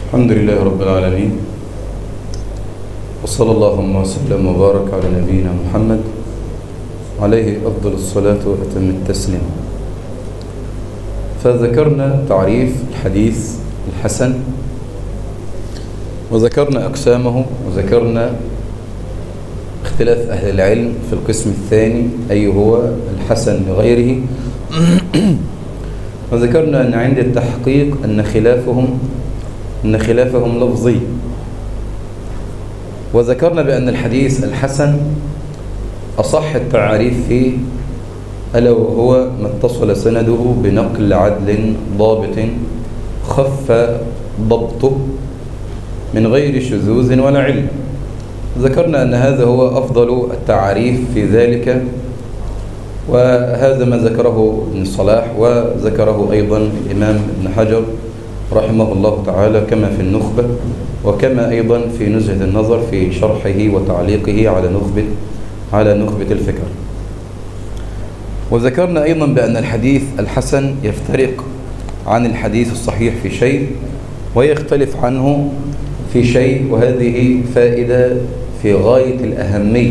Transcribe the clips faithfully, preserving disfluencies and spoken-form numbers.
الحمد لله رب العالمين، وصلى اللهم وسلم وبارك على نبينا محمد عليه أفضل الصلاة وأتم التسليم. فذكرنا تعريف الحديث الحسن، وذكرنا أقسامه، وذكرنا اختلاف أهل العلم في القسم الثاني أي هو الحسن لغيره، وذكرنا أن عند التحقيق أن خلافهم أن خلافهم لفظي، وذكرنا بأن الحديث الحسن أصح التعاريف فيه ألا وهو ما اتصل سنده بنقل عدل ضابط خف ضبطه من غير شذوذ ولا علم. ذكرنا أن هذا هو أفضل التعاريف في ذلك، وهذا ما ذكره ابن الصلاح وذكره أيضا الإمام ابن حجر رحمه الله تعالى، كما في النخبة وكما أيضا في نزهة النظر في شرحه وتعليقه على نخبة على نخبة الفكر. وذكرنا أيضا بأن الحديث الحسن يفترق عن الحديث الصحيح في شيء ويختلف عنه في شيء، وهذه فائدة في غاية الأهمية،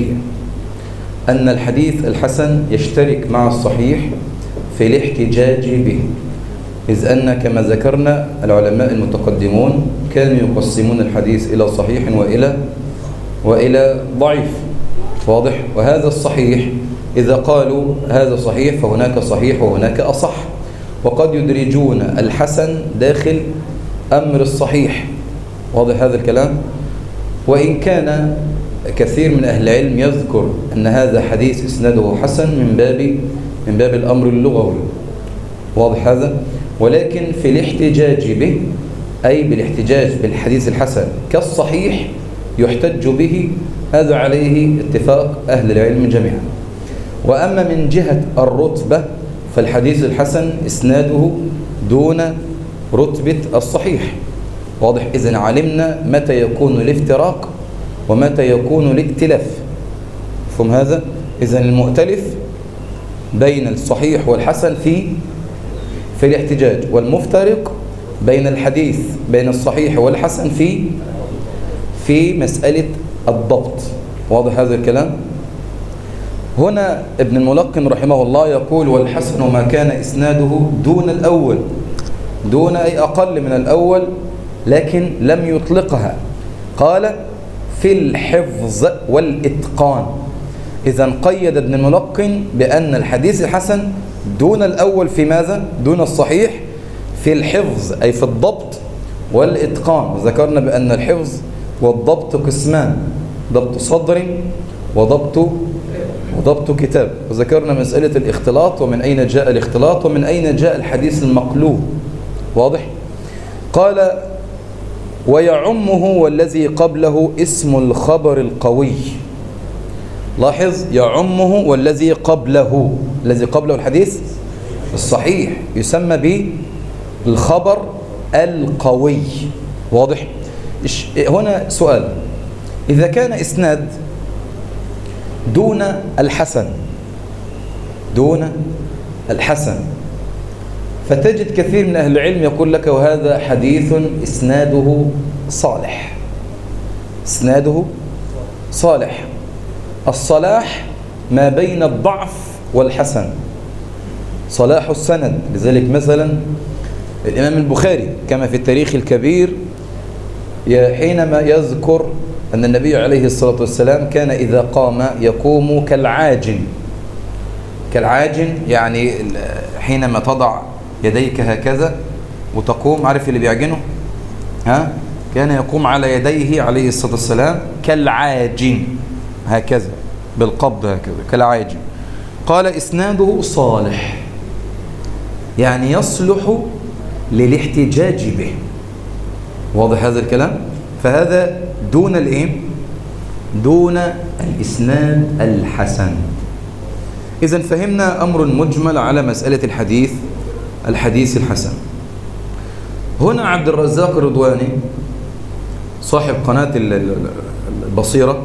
أن الحديث الحسن يشترك مع الصحيح في الاحتجاج به، إذ أن كما ذكرنا العلماء المتقدمون كانوا يقسمون الحديث إلى صحيح وإلى وإلى ضعيف، واضح؟ وهذا الصحيح إذا قالوا هذا صحيح فهناك صحيح وهناك أصح، وقد يدرجون الحسن داخل أمر الصحيح، واضح هذا الكلام؟ وإن كان كثير من أهل العلم يذكر أن هذا حديث إسناده حسن من باب من باب الأمر اللغوي، واضح هذا؟ ولكن في الاحتجاج به، أي بالاحتجاج بالحديث الحسن كالصحيح يحتج به، هذا عليه اتفاق أهل العلم جميعا. وأما من جهة الرتبة فالحديث الحسن إسناده دون رتبة الصحيح، واضح؟ إذن علمنا متى يكون الافتراق ومتى يكون الائتلاف، فهم هذا؟ إذن المؤتلف بين الصحيح والحسن في في الاحتجاج، والمفترق بين الحديث بين الصحيح والحسن في في مسألة الضبط، واضح هذا الكلام؟ هنا ابن الملقن رحمه الله يقول: والحسن ما كان إسناده دون الأول، دون أي أقل من الأول، لكن لم يطلقها، قال في الحفظ والإتقان. إذن قيد ابن الملقن بأن الحديث الحسن دون الأول في ماذا؟ دون الصحيح في الحفظ، أي في الضبط والإتقان. وذكرنا بأن الحفظ والضبط قسمان: ضبط صدر وضبط وضبط كتاب. وذكرنا مسألة الاختلاط، ومن أين جاء الاختلاط ومن أين جاء الحديث المقلوب، واضح؟ قال: ويعمه والذي قبله اسم الخبر القوي. لاحظ: يعمه والذي قبله، الذي قبله الحديث الصحيح يسمى به الخبر القوي، واضح؟ هنا سؤال: إذا كان إسناد دون الحسن دون الحسن فتجد كثير من أهل العلم يقول لك: وهذا حديث إسناده صالح، إسناده صالح. الصلاح ما بين الضعف والحسن، صلاح السند. لذلك مثلا الإمام البخاري كما في التاريخ الكبير حينما يذكر أن النبي عليه الصلاة والسلام كان إذا قام يقوم كالعاجن. كالعاجن يعني حينما تضع يديك هكذا وتقوم، عارف اللي بيعجنه؟ ها؟ كان يقوم على يديه عليه الصلاة والسلام كالعاجن، هكذا بالقبض، هكذا كالعاجن. قال: إسناده صالح، يعني يصلح للاحتجاج به، واضح هذا الكلام؟ فهذا دون الايه؟ دون الإسناد الحسن. إذن فهمنا أمر مجمل على مسألة الحديث الحديث الحسن. هنا عبد الرزاق الرضواني صاحب قناة البصيرة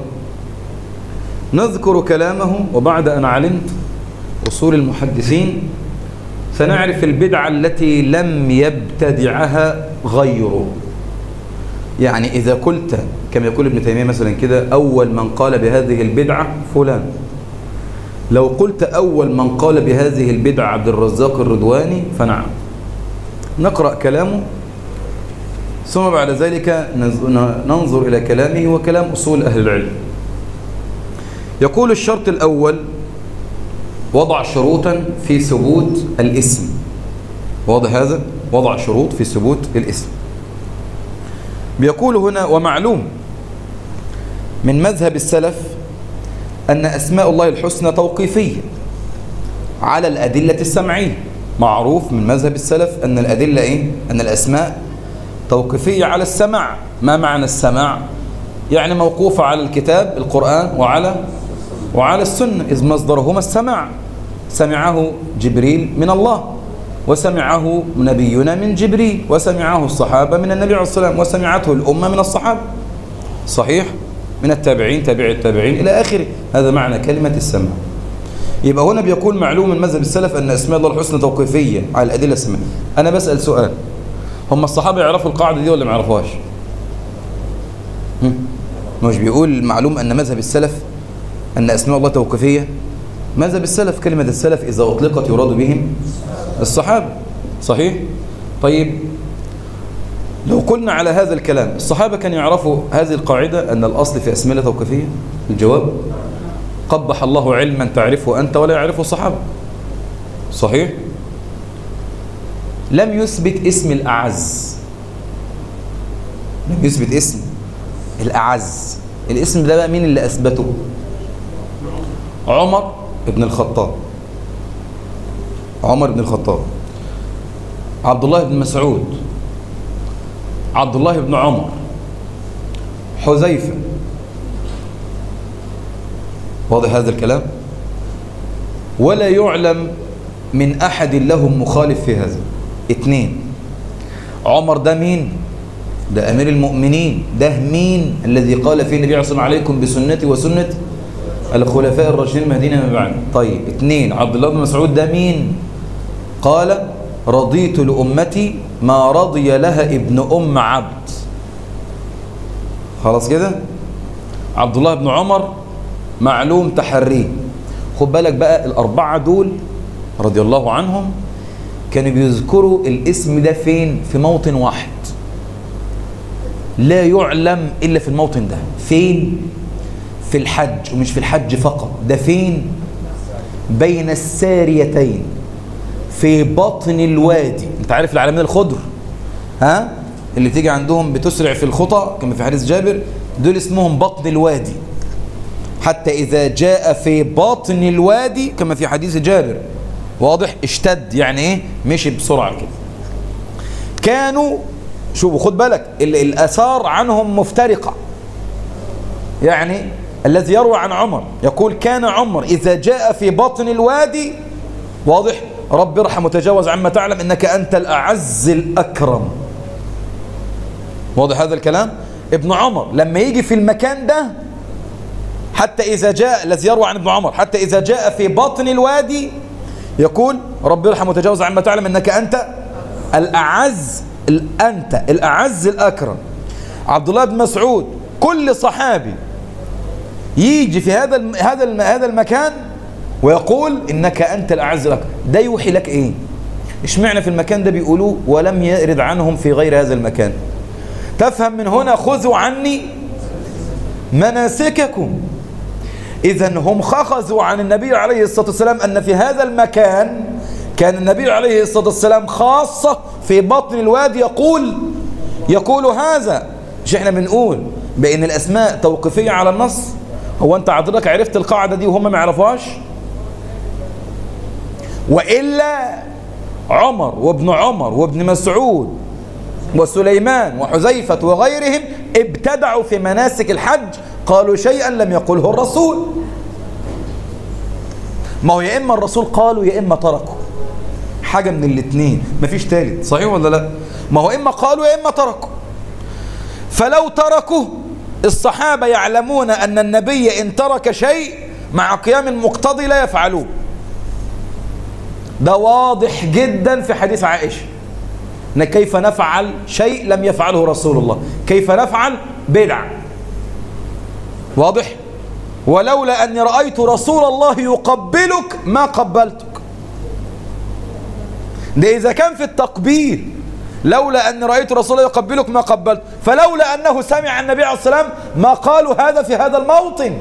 نذكر كلامه، وبعد أن علمت أصول المحدثين سنعرف البدعة التي لم يبتدعها غيره. يعني إذا قلت كما يقول ابن تيمية مثلا كده أول من قال بهذه البدعة فلان، لو قلت أول من قال بهذه البدعة عبد الرزاق الرضواني فنعم. نقرأ كلامه ثم بعد ذلك ننظر إلى كلامه وكلام أصول أهل العلم. يقول الشرط الأول وضع شروطا في ثبوت الاسم. واضح هذا؟ وضع شروط في ثبوت الاسم. بيقول هنا ومعلوم من مذهب السلف أن أسماء الله الحسنى توقيفية على الأدلة السمعية. معروف من مذهب السلف أن الأدلة إيه؟ أن الأسماء توقيفية على السمع. ما معنى السمع؟ يعني موقوفة على الكتاب القرآن وعلى وعلى السنة، إذ مصدرهما السمع. سمعه جبريل من الله، وسمعه نبينا من جبريل، وسمعه الصحابة من النبي عليه الصلاة والسلام، وسمعته الأمة من الصحابة. صحيح؟ من التابعين تابع التابعين إلى آخره. هذا معنى كلمة السمع. يبقى هنا بيقول معلوم من مذهب السلف أن أسماء الله الحسنى توقيفية على الأدلة السمعية. أنا بسأل سؤال، هم الصحابة يعرفوا القاعدة دي ولا ما يعرفوهاش؟ مش بيقول معلوم أن مذهب السلف أن أسماء الله توقيفية؟ مذهب السلف كلمة السلف إذا أطلقت يراد بهم الصحابة. صحيح؟ طيب لو قلنا على هذا الكلام الصحابة كانوا يعرفوا هذه القاعدة أن الأصل في أسماء الله توقيفية؟ الجواب قبح الله علما تعرفه أنت ولا يعرفه الصحابة. صحيح؟ لم يثبت اسم الأعز، لم يثبت اسم الأعز. الاسم ده بقى مين اللي أثبته؟ عمر بن الخطاب، عمر بن الخطاب، عبد الله بن مسعود، عبد الله بن عمر، حذيفة. واضح هذا الكلام؟ ولا يعلم من أحد لهم مخالف في هذا. اثنين، عمر ده مين؟ ده أمير المؤمنين. ده مين؟ الذي قال فيه النبي عليه الصلاة والسلام عليكم بسنتي وسنة الخلفاء الراشدين المهديين من بعد. طيب اثنين، عبد الله بن مسعود ده مين؟ قال رضيت لأمتي ما رضي لها ابن أم عبد. خلاص كده؟ عبد الله بن عمر معلوم تحريه. خد بالك بقى الأربعة دول رضي الله عنهم كانوا بيذكروا الاسم ده فين؟ في موطن واحد لا يعلم إلا في الموطن ده. فين؟ في الحج، ومش في الحج فقط. ده فين؟ بين الساريتين في بطن الوادي. انت عارف العلمين الخضر ها اللي تيجي عندهم بتسرع في الخطى كما في حديث جابر، دول اسمهم بطن الوادي. حتى إذا جاء في باطن الوادي كما في حديث جابر، واضح؟ اشتد، يعني ايه؟ مشي بسرعة كده. كانوا شوفوا خد بالك الآثار عنهم مفترقة. يعني الذي يروى عن عمر يقول كان عمر إذا جاء في باطن الوادي، واضح؟ رب ارحم وتجاوز عما تعلم إنك أنت الأعز الأكرم. واضح هذا الكلام؟ ابن عمر لما يجي في المكان ده، حتى إذا جاء الذي يروى عن ابن عمر حتى إذا جاء في باطن الوادي يقول رب ارحم وتجاوز عما تعلم إنك أنت الأعز، أنت الأعز الأكرم. عبد الله بن مسعود كل صحابي يجي في هذا هذا هذا المكان ويقول إنك أنت الأعز الأكرم. ده يوحي لك إيه؟ اشمعنى في المكان ده بيقولوه ولم يرد عنهم في غير هذا المكان؟ تفهم من هنا خذوا عني مناسككم. إذن هم أخذوا عن النبي عليه الصلاة والسلام أن في هذا المكان كان النبي عليه الصلاة والسلام خاصة في بطن الوادي يقول يقول هذا. مش احنا بنقول بأن الأسماء توقيفية على النص؟ هو أنت حضرتك عرفت القاعدة دي وهم ما يعرفوهاش؟ وإلا عمر وابن عمر وابن مسعود وسليمان وحذيفة وغيرهم ابتدعوا في مناسك الحج، قالوا شيئا لم يقله الرسول. ما هو يا إما الرسول قالوا يا إما تركوا، حاجة من الاثنين، مفيش ثالث. صحيح ولا لا؟ ما هو إما قالوا يا إما تركوا. فلو تركوا الصحابة يعلمون أن النبي إن ترك شيء مع قيام المقتضي لا يفعلوه. ده واضح جدا في حديث عائشة كيف نفعل شيء لم يفعله رسول الله، كيف نفعل بدع. واضح؟ ولولا أني رأيت رسول الله يقبلك ما قبلتك. ده إذا كان في التقبيل لولا أني رأيت رسول الله يقبلك ما قبلت، فلولا أنه سمع النبي عليه الصلاة والسلام ما قالوا هذا في هذا الموطن.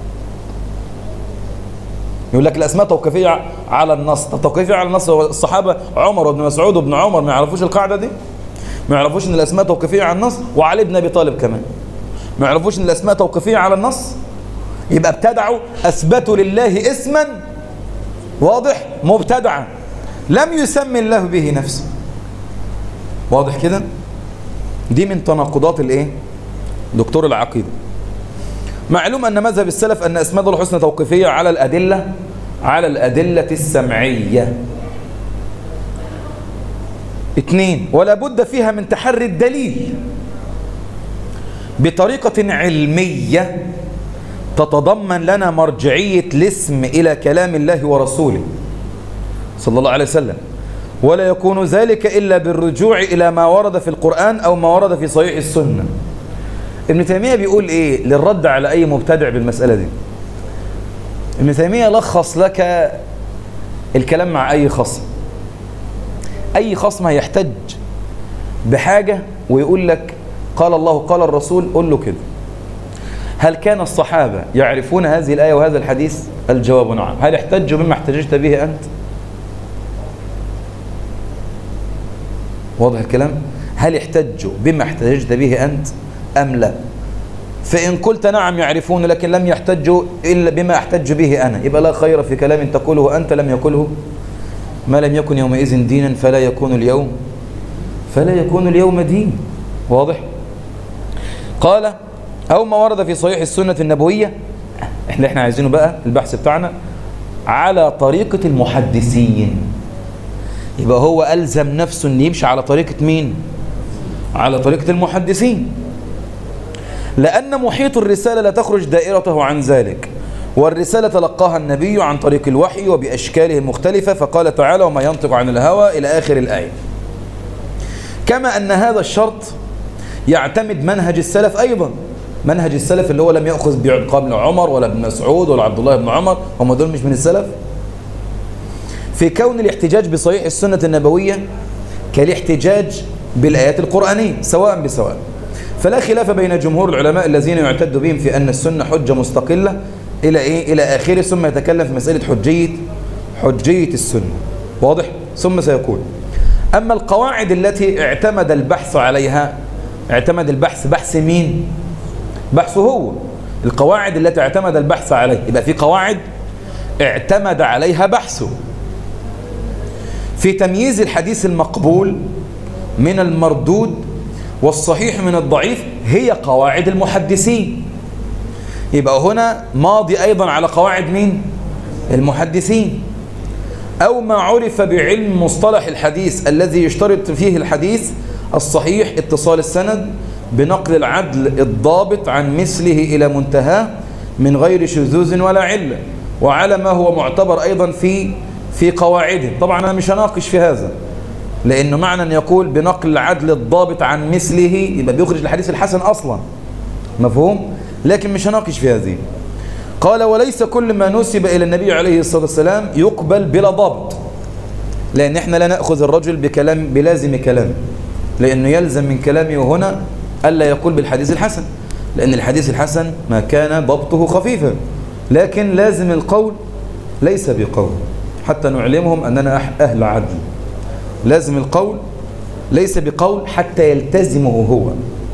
يقول لك الأسماء توقيفية على النص. توقيفية على النص. الصحابة عمر وابن مسعود وابن عمر ما يعرفوش القاعدة دي؟ ما يعرفوش أن الأسماء توقيفية على النص؟ وعلي بن أبي طالب كمان ما يعرفوش أن الأسماء توقيفية على النص؟ يبقى ابتدعوا، أثبتوا لله اسما واضح مبتدعا لم يسمي الله به نفسه. واضح كده؟ دي من تناقضات الايه؟ دكتور العقيدة. معلوم أن مذهب السلف أن أسماء الله الحسنى توقيفية على الأدلة على الأدلة السمعية. اثنين، ولا بد فيها من تحري الدليل بطريقة علمية تتضمن لنا مرجعية الاسم إلى كلام الله ورسوله صلى الله عليه وسلم، ولا يكون ذلك إلا بالرجوع إلى ما ورد في القرآن أو ما ورد في صحيح السنة. ابن تيمية بيقول إيه للرد على أي مبتدع بالمسألة دي؟ ابن تيمية لخص لك الكلام مع أي خصم. أي خصم هيحتج بحاجة ويقول لك قال الله قال الرسول، قل له كده. هل كان الصحابة يعرفون هذه الآية وهذا الحديث؟ الجواب نعم. هل احتجوا بما احتججت به أنت؟ واضح الكلام؟ هل احتجوا بما احتججت به أنت أم لا؟ فإن قلت نعم يعرفون لكن لم يحتجوا إلا بما احتج به أنا، يبقى لا خير في كلام تقوله أنت لم يقله. ما لم يكن يومئذ دينا فلا يكون اليوم فلا يكون اليوم دين. واضح؟ قال أو ما ورد في صحيح السنة النبوية. احنا احنا عايزينه بقى البحث بتاعنا على طريقة المحدثين. يبقى هو ألزم نفسه أن يمشي على طريقة مين؟ على طريقة المحدثين، لأن محيط الرسالة لا تخرج دائرته عن ذلك، والرسالة تلقاها النبي عن طريق الوحي وبأشكاله المختلفة، فقال تعالى وما ينطق عن الهوى إلى آخر الآية. كما أن هذا الشرط يعتمد منهج السلف أيضا. منهج السلف اللي هو لم يأخذ بعقاب عمر ولا ابن مسعود ولا عبد الله بن عمر، هم دول مش من السلف، في كون الاحتجاج بصحيح السنة النبوية كالاحتجاج بالآيات القرآنية سواء بسواء. فلا خلاف بين جمهور العلماء الذين يعتد بهم في أن السنة حجة مستقلة إلى إيه؟ إلى آخره، ثم يتكلم في مسألة حجية حجية السنة. واضح؟ ثم سيقول أما القواعد التي اعتمد البحث عليها، اعتمد البحث بحث مين؟ بحثه هو. القواعد التي اعتمد البحث عليها، يبقى في قواعد اعتمد عليها بحثه في تمييز الحديث المقبول من المردود والصحيح من الضعيف، هي قواعد المحدثين. يبقى هنا ماضي أيضا على قواعد مين؟ المحدثين. أو ما عرف بعلم مصطلح الحديث الذي يشترط فيه الحديث الصحيح اتصال السند بنقل العدل الضابط عن مثله إلى منتهاه من غير شذوذ ولا علة، وعلى ما هو معتبر أيضا في في قواعده. طبعا أنا مش هناقش في هذا، لأنه معنى أن يقول بنقل العدل الضابط عن مثله يبقى بيخرج الحديث الحسن أصلا، مفهوم؟ لكن مش هناقش في هذه. قال وليس كل ما نسب إلى النبي عليه الصلاة والسلام يقبل بلا ضابط، لأن احنا لا نأخذ الرجل بكلام بلازم كلام، لأنه يلزم من كلامه هنا ألا يقول بالحديث الحسن، لأن الحديث الحسن ما كان ضبطه خفيفا، لكن لازم القول ليس بقول حتى نعلمهم أننا أهل عدل. لازم القول ليس بقول حتى يلتزمه هو.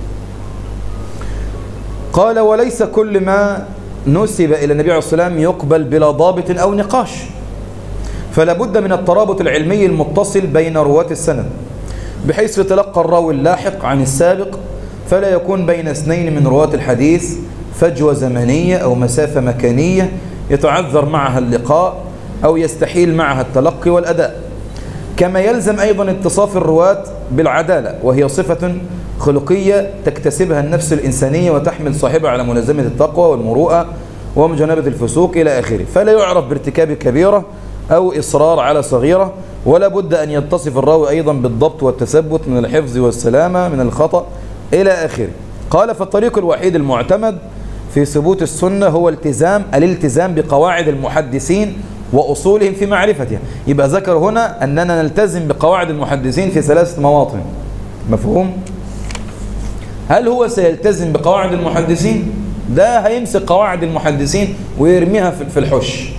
قال وليس كل ما نسب إلى النبي عليه الصلاة والسلام يقبل بلا ضابط أو نقاش، فلا بد من الترابط العلمي المتصل بين رواة السند، بحيث يتلقى الراوي اللاحق عن السابق، فلا يكون بين اثنين من رواة الحديث فجوة زمنية أو مسافة مكانية يتعذر معها اللقاء أو يستحيل معها التلقي والأداء. كما يلزم أيضا اتصاف الرواة بالعدالة، وهي صفة خلقية تكتسبها النفس الإنسانية وتحمل صاحبها على ملازمة التقوى والمروءة ومجانبة الفسوق إلى آخره، فلا يعرف بارتكاب كبيرة أو إصرار على صغيرة، ولا بد أن يتصف الراوي أيضا بالضبط والتثبت من الحفظ والسلامة من الخطأ إلى آخره. قال فالطريق الوحيد المعتمد في ثبوت السنة هو التزام الالتزام بقواعد المحدثين وأصولهم في معرفتها. يبقى ذكر هنا أننا نلتزم بقواعد المحدثين في ثلاثة مواطن. مفهوم؟ هل هو سيلتزم بقواعد المحدثين؟ ده هيمسك قواعد المحدثين ويرميها في الحش.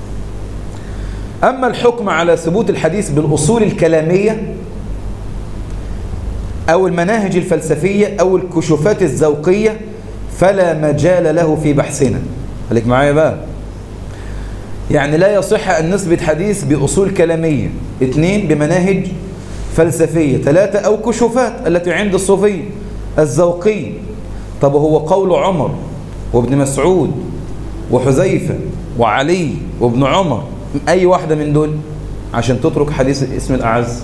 أما الحكم على ثبوت الحديث بالأصول الكلامية أو المناهج الفلسفية أو الكشوفات الذوقية فلا مجال له في بحثنا. خليك معايا بقى. يعني لا يصح أن نثبت حديث بأصول كلامية، اثنين بمناهج فلسفية، ثلاثة أو كشوفات التي عند الصوفية الذوقية. طب هو قول عمر وابن مسعود وحذيفة وعلي وابن عمر أي واحدة من دول عشان تترك حديث اسم الأعز؟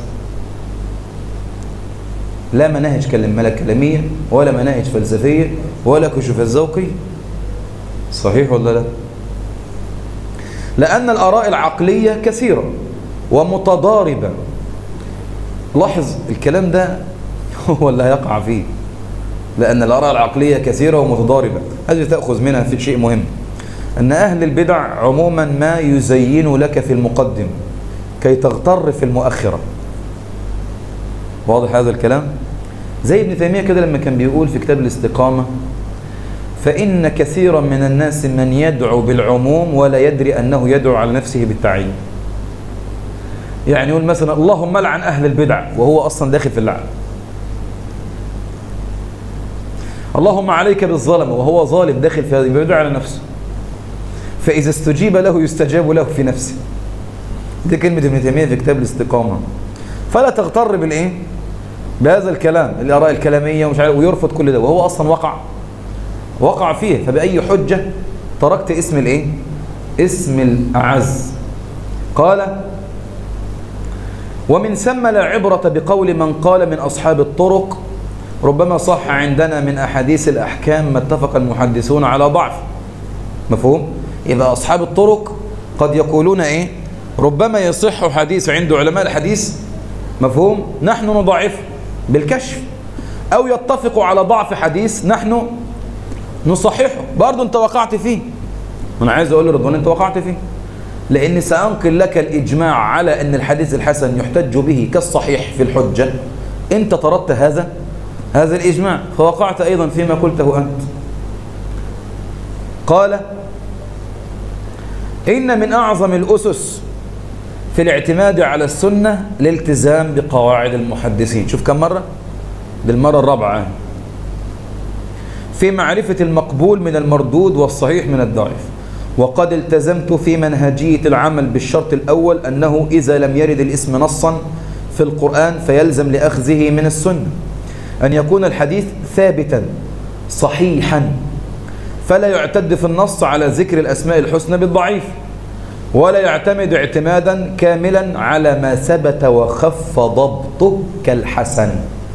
لا مناهج كلامية ولا مناهج فلسفية ولا كشوفات ذوقية. صحيح ولا لا؟ لأن الآراء العقلية كثيرة ومتضاربة. لاحظ الكلام ده هو اللي هيقع فيه، لأن الآراء العقلية كثيرة ومتضاربة. هذه تأخذ منها في شيء مهم، أن أهل البدع عموما ما يزين لك في المقدم كي تغتر في المؤخرة. واضح هذا الكلام؟ زي ابن تيمية كده لما كان بيقول في كتاب الاستقامة فإن كثيرا من الناس من يدعو بالعموم ولا يدري أنه يدعو على نفسه بالتعيين. يعني يقول مثلا اللهم لعن أهل البدع وهو أصلا داخل في اللعن. اللهم عليك بالظلم وهو ظالم داخل في هذه البدع على نفسه. فإذا استجيب له يستجاب له في نفسه. دي كلمة ابن تيمية في كتاب الاستقامة. فلا تغتر بالإيه؟ بهذا الكلام الآراء الكلامية ومش عارف، ويرفض كل ده وهو أصلا وقع وقع فيه. فبأي حجة تركت اسم الإيه؟ اسم الأعز. قال ومن ثم لا عبرة بقول من قال من أصحاب الطرق ربما صح عندنا من أحاديث الأحكام ما اتفق المحدثون على ضعف. مفهوم؟ يبقى أصحاب الطرق قد يقولون إيه؟ ربما يصح حديث عند علماء الحديث، مفهوم؟ نحن نضعفه بالكشف، أو يتفق على ضعف حديث نحن نصححه. برضو أنت وقعت فيه. أنا عايز أقول لرضوان أنت وقعت فيه، لأني سأنقل لك الإجماع على أن الحديث الحسن يحتج به كالصحيح في الحجة. أنت طردت هذا هذا الإجماع فوقعت أيضا فيما قلته أنت. قال إن من أعظم الأسس في الاعتماد على السنة الالتزام بقواعد المحدثين. شوف كم مرة؟ بالمرة الرابعة. في معرفة المقبول من المردود والصحيح من الضعيف. وقد التزمت في منهجية العمل بالشرط الأول أنه إذا لم يرد الاسم نصا في القرآن فيلزم لأخذه من السنة أن يكون الحديث ثابتا صحيحا، فلا يعتد في النص على ذكر الأسماء الحسنى بالضعيف، ولا يعتمد اعتمادا كاملا على ما ثبت وخف ضبطه كالحسن.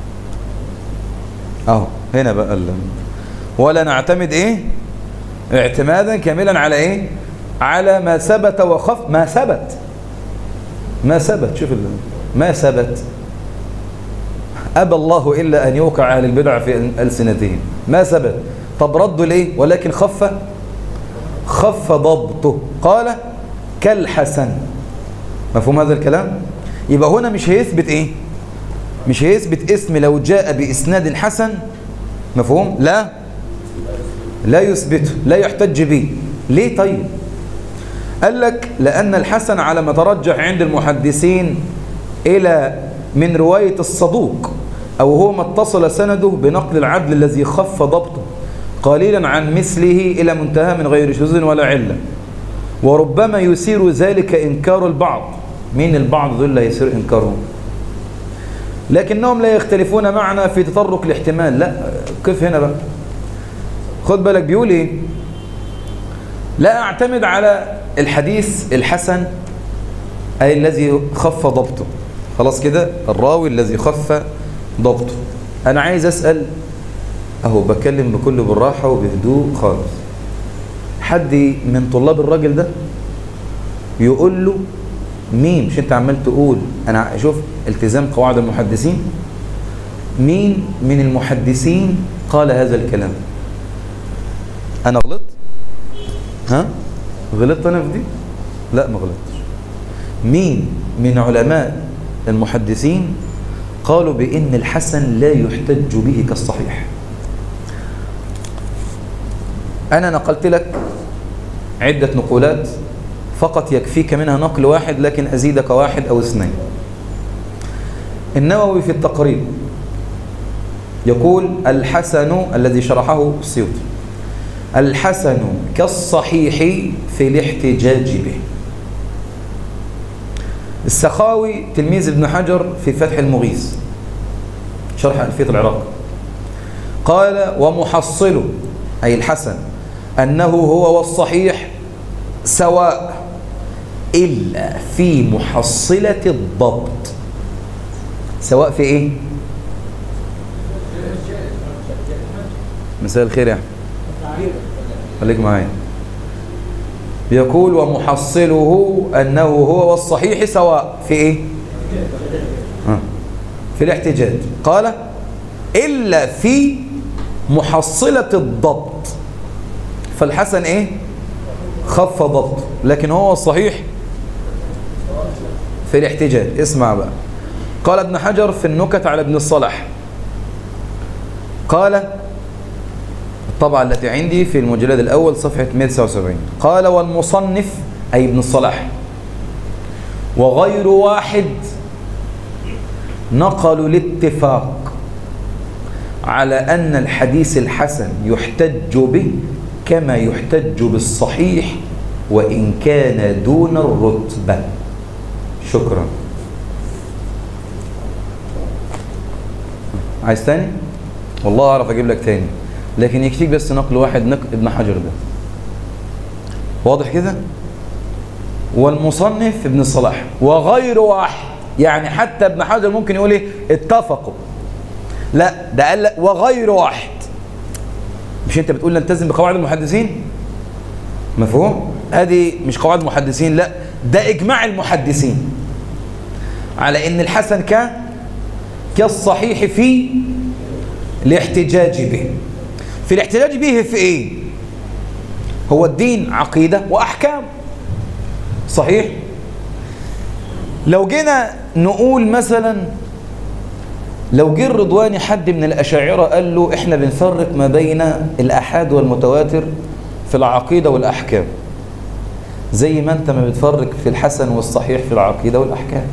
اهو هنا بقى ال... ولا نعتمد ايه اعتمادا كاملا على ايه على ما ثبت وخف ما ثبت ما ثبت شوف ال... ما ثبت. أبى الله إلا أن يوقع أهل البدع في ألسنتهم. ما ثبت. طب ردوا ليه؟ ولكن خف خف ضبطه. قال كالحسن. مفهوم هذا الكلام؟ يبقى هنا مش هيثبت ايه؟ مش هيثبت اسم لو جاء بإسناد حسن. مفهوم؟ لا لا يثبته، لا يحتج به. ليه طيب؟ قال لك لأن الحسن على ما ترجح عند المحدثين إلى من رواية الصدوق، أو هو ما اتصل سنده بنقل العدل الذي خف ضبطه قليلا عن مثله إلى منتهى من غير شذوذ ولا علة. وربما يثير ذلك إنكار البعض. مين البعض دول اللي يصير إنكارهم؟ لكنهم لا يختلفون معنا في تطرق الاحتمال. لا كيف هنا بقى؟ خد بالك بيقول إيه؟ لا أعتمد على الحديث الحسن أي الذي خف ضبطه. خلاص كده الراوي الذي خف ضبطه. أنا عايز أسأل أهو بكلم بكل بالراحة وبهدوء خالص. حد من طلاب الراجل ده يقول له مين؟ مش انت عمال تقول انا شوف التزام قواعد المحدثين. مين من المحدثين قال هذا الكلام؟ انا غلطت؟ ها؟ غلطت انا في دي؟ لا ما غلطتش. مين من علماء المحدثين قالوا بان الحسن لا يحتج به كالصحيح؟ انا نقلت لك عدة نقولات فقط يكفيك منها نقل واحد، لكن أزيدك واحد أو اثنين. النووي في التقريب يقول الحسن الذي شرحه السيوطي الحسن كالصحيح في الاحتجاج به. السخاوي تلميذ ابن حجر في فتح المغيث شرح ألفية العراق قال ومحصله أي الحسن أنه هو والصحيح سواء إلا في محصلة الضبط. سواء في إيه؟ مساء الخير يا أحمد، خليك معايا. بيقول ومحصله أنه هو والصحيح سواء في إيه؟ آه. في الاحتجاج. قال إلا في محصلة الضبط، فالحسن إيه؟ خف ضبط، لكن هو الصحيح في الاحتجاج. اسمع بقى، قال ابن حجر في النكت على ابن الصلاح، قال الطبعة التي عندي في المجلد الأول صفحة مئة وتسعة وسبعين، قال والمصنف أي ابن الصلاح وغير واحد نقلوا الاتفاق على أن الحديث الحسن يحتج به كما يحتج بالصحيح وإن كان دون الرتبة. شكرا. عايز تاني؟ والله أعرف أجيب لك تاني، لكن يكفيك بس نقل واحد، نقل ابن حجر ده. واضح كده؟ والمصنف ابن الصلاح وغير واحد، يعني حتى ابن حجر ممكن يقول ايه؟ اتفقوا. لا ده قال لا وغير واحد. مش انت بتقول نلتزم بقواعد المحدثين؟ مفهوم؟ هذه مش قواعد المحدثين، لا ده اجماع المحدثين على ان الحسن ك كالصحيح في الاحتجاج به. في الاحتجاج به في ايه؟ هو الدين عقيدة واحكام، صحيح؟ لو جينا نقول مثلا، لو جه الرضواني حد من الأشاعرة قال له احنا بنفرق ما بين الأحاد والمتواتر في العقيدة والأحكام، زي ما انت ما بتفرق في الحسن والصحيح في العقيدة والأحكام،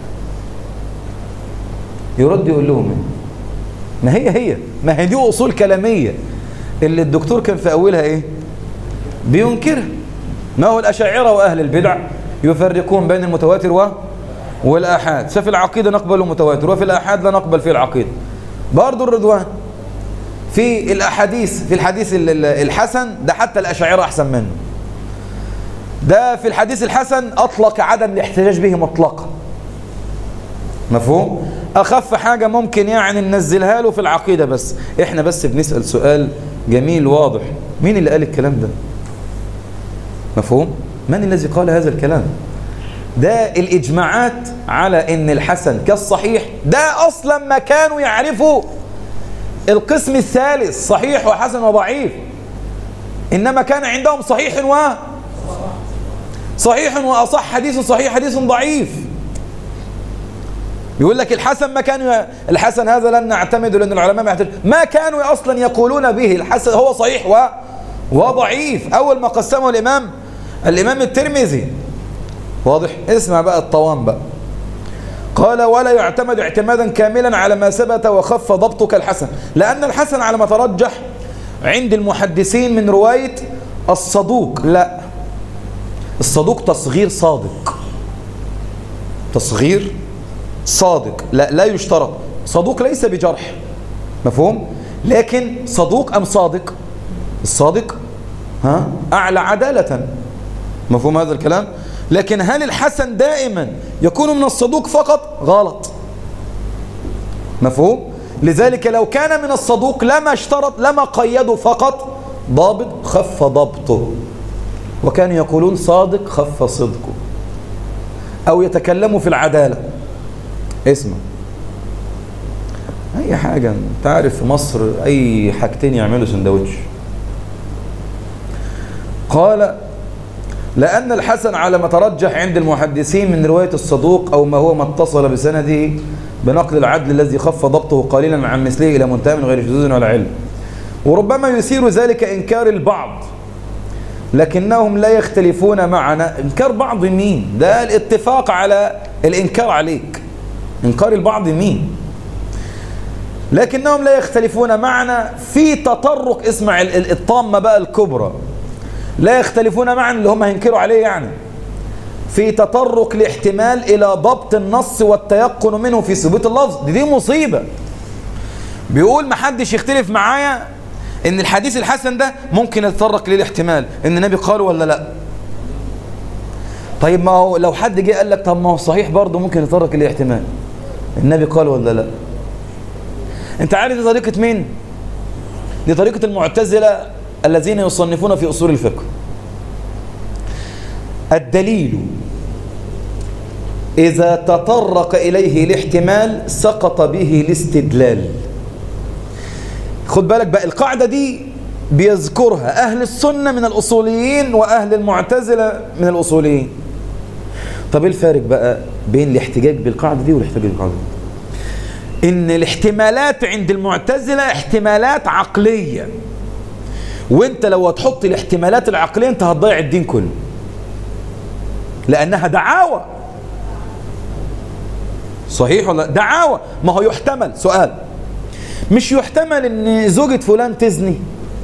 يرد يقول لهم ما هي هي ما هي دي أصول كلامية اللي الدكتور كان في أولها ايه؟ بينكرها. ما هو الأشاعرة وأهل البدع يفرقون بين المتواتر و والآحاد، ففي العقيدة نقبل المتواتر وفي الآحاد لا نقبل في العقيدة. برضو الرضوان في الأحاديث، في الحديث الحسن ده حتى الأشاعرة أحسن منه، ده في الحديث الحسن أطلق عدم الاحتجاج به مطلقا. مفهوم؟ أخف حاجة ممكن يعني ننزلها له في العقيدة، بس إحنا بس بنسأل سؤال جميل واضح، مين اللي قال الكلام ده؟ مفهوم؟ من الذي قال هذا الكلام؟ ده الإجماعات على إن الحسن كالصحيح، ده أصلا ما كانوا يعرفوا القسم الثالث صحيح وحسن وضعيف، إنما كان عندهم صحيح و صحيح وأصح حديث صحيح حديث ضعيف. يقول لك الحسن ما كانوا، الحسن هذا لن نعتمد لأن العلماء ما يعتمدون، ما كانوا أصلا يقولون به الحسن هو صحيح و وضعيف. أول ما قسمه الإمام الإمام الترمذي، واضح؟ اسمع بقى الطوام بقى، قال ولا يعتمد اعتمادا كاملا على ما ثبت وخف ضبطك الحسن، لأن الحسن على ما ترجح عند المحدثين من رواية الصدوق. لا، الصدوق تصغير صادق، تصغير صادق، لا لا يشترط. صدوق ليس بجرح، مفهوم؟ لكن صدوق أم صادق؟ الصادق ها أعلى عدالة، مفهوم هذا الكلام؟ لكن هل الحسن دائما يكون من الصدوق فقط؟ غلط، مفهوم؟ لذلك لو كان من الصدوق لما اشترط، لما قيدوا فقط ضابط خف ضبطه، وكانوا يقولون صادق خف صدقه. أو يتكلموا في العدالة. اسمع، أي حاجة تعرف في مصر أي حاجتين يعملوا سندوتش. قال لأن الحسن على ما ترجح عند المحدثين من رواية الصدوق أو ما هو ما اتصل بسنده بنقل العدل الذي خف ضبطه قليلا عن مثله إلى منتهى من غير شذوذ ولا علم، وربما يثير ذلك إنكار البعض لكنهم لا يختلفون معنا. إنكار بعض مين؟ ده الاتفاق على الإنكار عليك. إنكار البعض مين؟ لكنهم لا يختلفون معنا في تطرق، اسمع الطامة بقى الكبرى، لا يختلفون معنا اللي هم هينكروا عليه يعني، في تطرق الاحتمال إلى ضبط النص والتيقن منه في ثبوت اللفظ. دي, دي مصيبة. بيقول ما حدش يختلف معايا ان الحديث الحسن ده ممكن يتطرق للاحتمال ان النبي قال ولا لا. طيب ما هو لو حد جه قال لك طب ما هو صحيح برضه ممكن يتطرق للاحتمال النبي قال ولا لا. انت عارف دي طريقة مين؟ دي طريقة المعتزلة الذين يصنفون في أصول الفقه. الدليل إذا تطرق إليه الاحتمال سقط به الاستدلال. خد بالك بقى، القاعدة دي بيذكرها أهل السنة من الأصوليين وأهل المعتزلة من الأصوليين. طب ايه الفارق بقى بين الاحتجاج بالقاعدة دي والاحتجاج بالقاعدة دي؟ إن الاحتمالات عند المعتزلة احتمالات عقلية، وانت لو هتحط الاحتمالات العقلية انت هتضيع الدين كله، لأنها دعاوى. صحيح ولا دعاوى؟ ما هو يحتمل، سؤال، مش يحتمل ان زوجة فلان تزني؟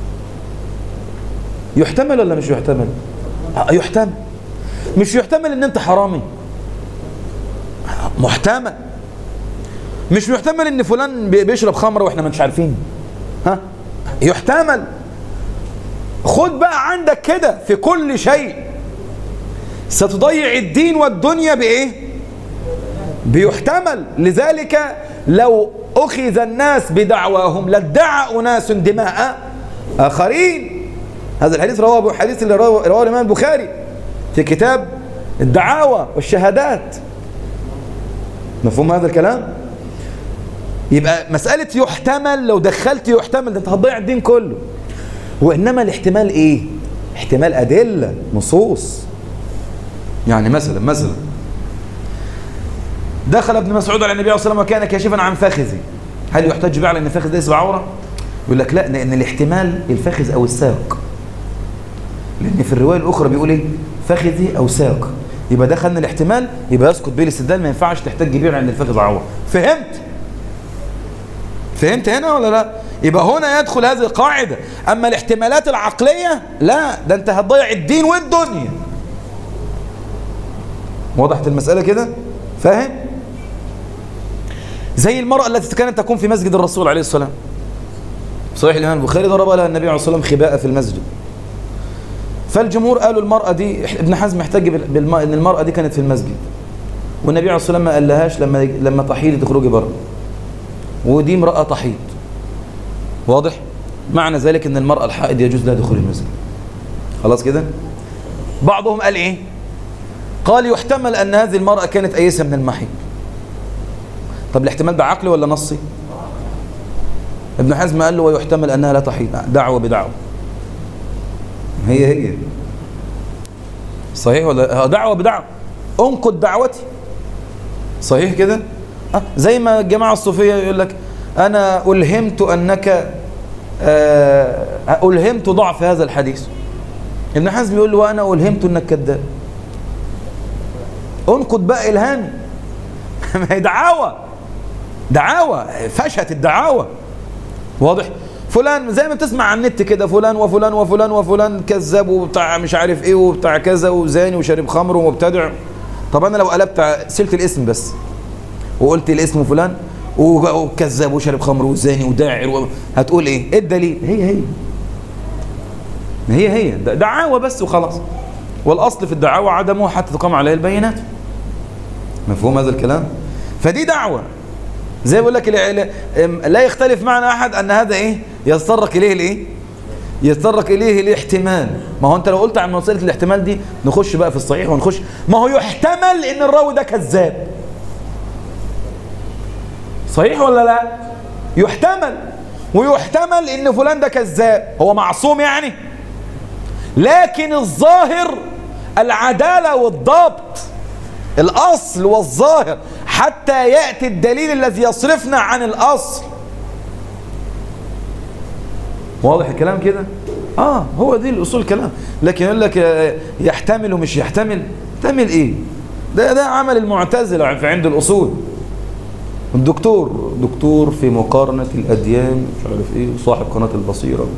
يحتمل ولا مش يحتمل؟ يحتمل. مش يحتمل ان انت حرامي؟ محتمل. مش يحتمل ان فلان بيشرب خمر واحنا مش عارفين؟ ها؟ يحتمل. خد بقى عندك كده في كل شيء. ستضيع الدين والدنيا بايه؟ بيحتمل. لذلك لو أخذ الناس بدعواهم لادعى أناس دماء آخرين. هذا الحديث رواه أبو حديث اللي رواه الإمام البخاري في كتاب الدعاوى والشهادات. مفهوم هذا الكلام؟ يبقى مسألة يحتمل، لو دخلت يحتمل ده انت هتضيع الدين كله. وإنما الاحتمال إيه؟ احتمال أدلة، نصوص. يعني مثلا مثلا دخل ابن مسعود على النبي صلى الله عليه وسلم وكان كاشفا عن فخذه، هل يحتج بقى على ان الفخذ ده يسبع عوره؟ يقول لك لا، لان الاحتمال الفخذ او الساق، لان في الروايه الاخرى بيقول ايه؟ فخذي او ساق، يبقى دخلنا الاحتمال، يبقى يسقط به الاستدلال، ما ينفعش تحتج بيه على ان الفخذ عوره. فهمت؟ فهمت هنا ولا لا؟ يبقى هنا يدخل هذه القاعده. اما الاحتمالات العقليه لا، ده انت هتضيع الدين والدنيا. وضحت المساله كده؟ فاهم؟ زي المرأة التي كانت تكون في مسجد الرسول عليه السلام. صحيح الإمام البخاري ضرب لها النبي عليه الصلاة والسلام خباء في المسجد. فالجمهور قالوا المرأة دي، ابن حزم محتج بالماء ان المرأة دي كانت في المسجد، والنبي عليه الصلاة والسلام ما قالهاش لما لما تحيضي تخرجي بره، ودي امرأة تحيض. واضح؟ معنى ذلك ان المرأة الحائض يجوز لها دخول المسجد. خلاص كده؟ بعضهم قال ايه؟ قال يحتمل ان هذه المرأة كانت ايسة من المحيض. طب الاحتمال ده عقلي ولا نصي؟ ابن حزم قال له ويحتمل انها لا تحيض، دعوة بدعوة. هي هي صحيح ولا دعوة بدعوة؟ انقد دعوتي. صحيح كده؟ أه زي ما الجماعة الصوفية يقول لك انا الهمت انك أه الهمت ضعف هذا الحديث. ابن حزم يقول له وانا الهمت انك كذاب. انقد بقى الهامي. ما هي دعاوى، دعاوى، فشت الدعاوى. واضح؟ فلان زي ما تسمع عن النت كده، فلان وفلان وفلان وفلان كذاب وبتاع مش عارف ايه وبتاع كذا وزاني وشارب خمر ومبتدع. طب انا لو قلبت سلت الاسم بس وقلت الاسم فلان وكذاب وشارب خمر وزاني وداعر و... هتقول ايه؟ ايه الدليل؟ هي هي هي هي دعاوى بس وخلاص. والاصل في الدعاوى عدمه حتى تقام عليه البينات. مفهوم هذا الكلام؟ فدي دعوة. زي بقول لك لا يختلف معنا احد ان هذا ايه؟ يتطرق اليه الايه؟ يتطرق إليه الاحتمال. ما هو أنت لو قلت عن مسألة الاحتمال دي نخش بقى في الصحيح ونخش، ما هو يحتمل إن الراوي ده كذاب، صحيح ولا لا؟ يحتمل، ويحتمل إن فلان ده كذاب. هو معصوم يعني؟ لكن الظاهر العدالة والضبط، الأصل والظاهر، حتى يأتي الدليل الذي يصرفنا عن الأصل. واضح الكلام كده؟ آه هو دي الأصول الكلام. لكن يقول لك يحتمل ومش يحتمل، يحتمل إيه؟ ده ده عمل المعتزلة في عند الأصول. الدكتور دكتور في مقارنة الأديان مش عارف إيه، وصاحب قناة البصيرة.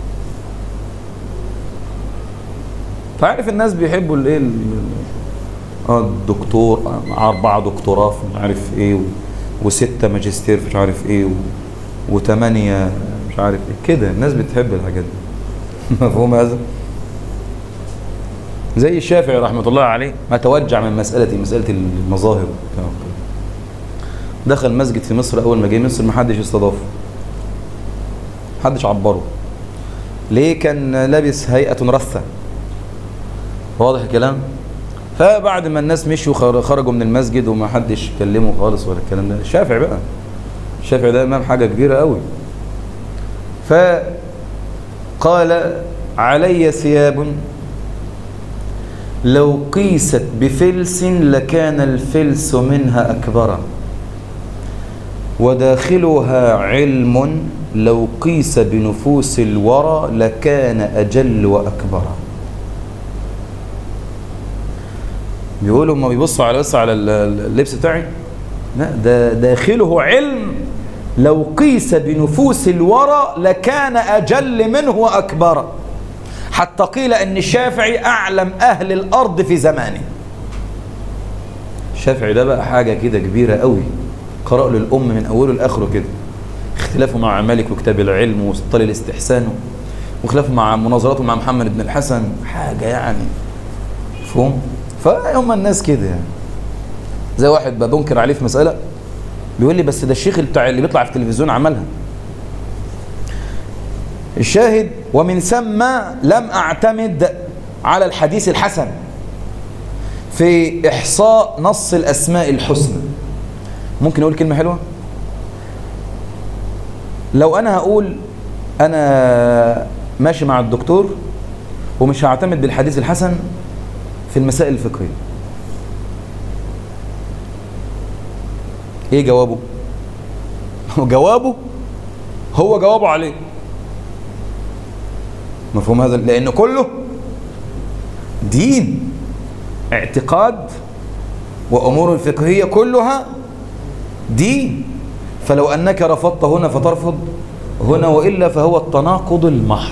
فعارف الناس بيحبوا الايه اه الدكتور مع اربعه دكتوراه مش عارف ايه و... وسته ماجستير مش عارف ايه و... وثمانيه مش عارف ايه كده. الناس بتحب الحاجات دي. مفهوم هذا؟ زي الشافعي رحمه الله عليه ما توجع من مساله مساله المظاهر. دخل مسجد في مصر، اول ما جه مصر ما حدش استضافه، محدش عبره. ليه؟ كان لابس هيئه رثه. واضح الكلام؟ فبعد ما الناس مشوا خرجوا من المسجد وما حدش كلمه خالص ولا الكلام ده. الشافعي بقى، الشافعي ده امام حاجه كبيره قوي. فقال: علي ثياب لو قيست بفلس لكان الفلس منها اكبر، وداخلها علم لو قيس بنفوس الورى لكان اجل واكبر. بيقولوا ما بيبصوا على بس على اللبس بتاعي، لا ده داخله علم لو قيس بنفوس الورى لكان أجل منه وأكبر. حتى قيل أن الشافعي أعلم أهل الأرض في زمانه. الشافعي ده بقى حاجة كده كبيرة قوي، قرأ للأم من أوله لآخره كده. اختلافه مع مالك وكتاب العلم وسلطان الاستحسان، وخلافه مع مناظراته مع محمد بن الحسن، حاجة يعني مفهوم. فهم الناس كده يعني. زي واحد بنكر عليه في مسألة بيقول لي بس ده الشيخ بتاع اللي بيطلع في التلفزيون عملها. الشاهد: ومن ثم لم أعتمد على الحديث الحسن في إحصاء نص الأسماء الحسنى. ممكن أقول كلمة حلوة؟ لو أنا هقول أنا ماشي مع الدكتور ومش هعتمد بالحديث الحسن في المسائل الفقهية، ايه جوابه؟ جوابه هو جوابه عليه. مفهوم هذا؟ لأنه كله دين، اعتقاد وأمور الفقهية كلها دين. فلو أنك رفضت هنا فترفض هنا، وإلا فهو التناقض المحض.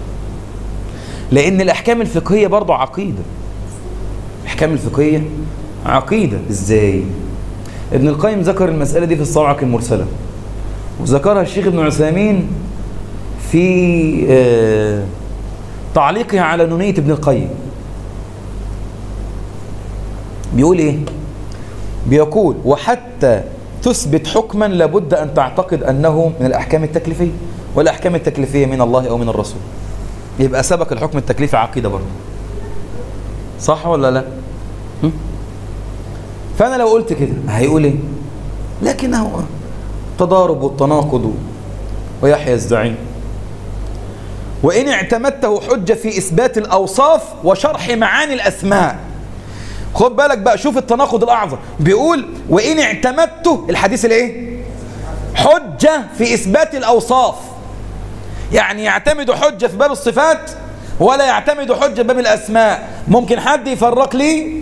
لأن الأحكام الفقهية برضو عقيدة. الأحكام الفقهية عقيدة. إزاي؟ ابن القيم ذكر المسألة دي في الصواعق المرسلة، وذكرها الشيخ ابن عثيمين في آه تعليقه على نونية ابن القيم. بيقول إيه؟ بيقول: وحتى تثبت حكما لابد أن تعتقد أنه من الأحكام التكليفية، والأحكام التكليفية من الله أو من الرسول. يبقى سبق الحكم التكليفي عقيدة برضه، صح ولا لا؟ فأنا لو قلت كده هيقول إيه؟ لكنه تضارب والتناقض ويحيى الزعيم. وإن اعتمدته حجة في إثبات الأوصاف وشرح معاني الأسماء. خد بالك بقى، شوف التناقض الأعظم. بيقول: وإن اعتمدته، الحديث الإيه؟ حجة في إثبات الأوصاف. يعني يعتمد حجة في باب الصفات ولا يعتمد حجة في باب الأسماء. ممكن حد يفرق لي؟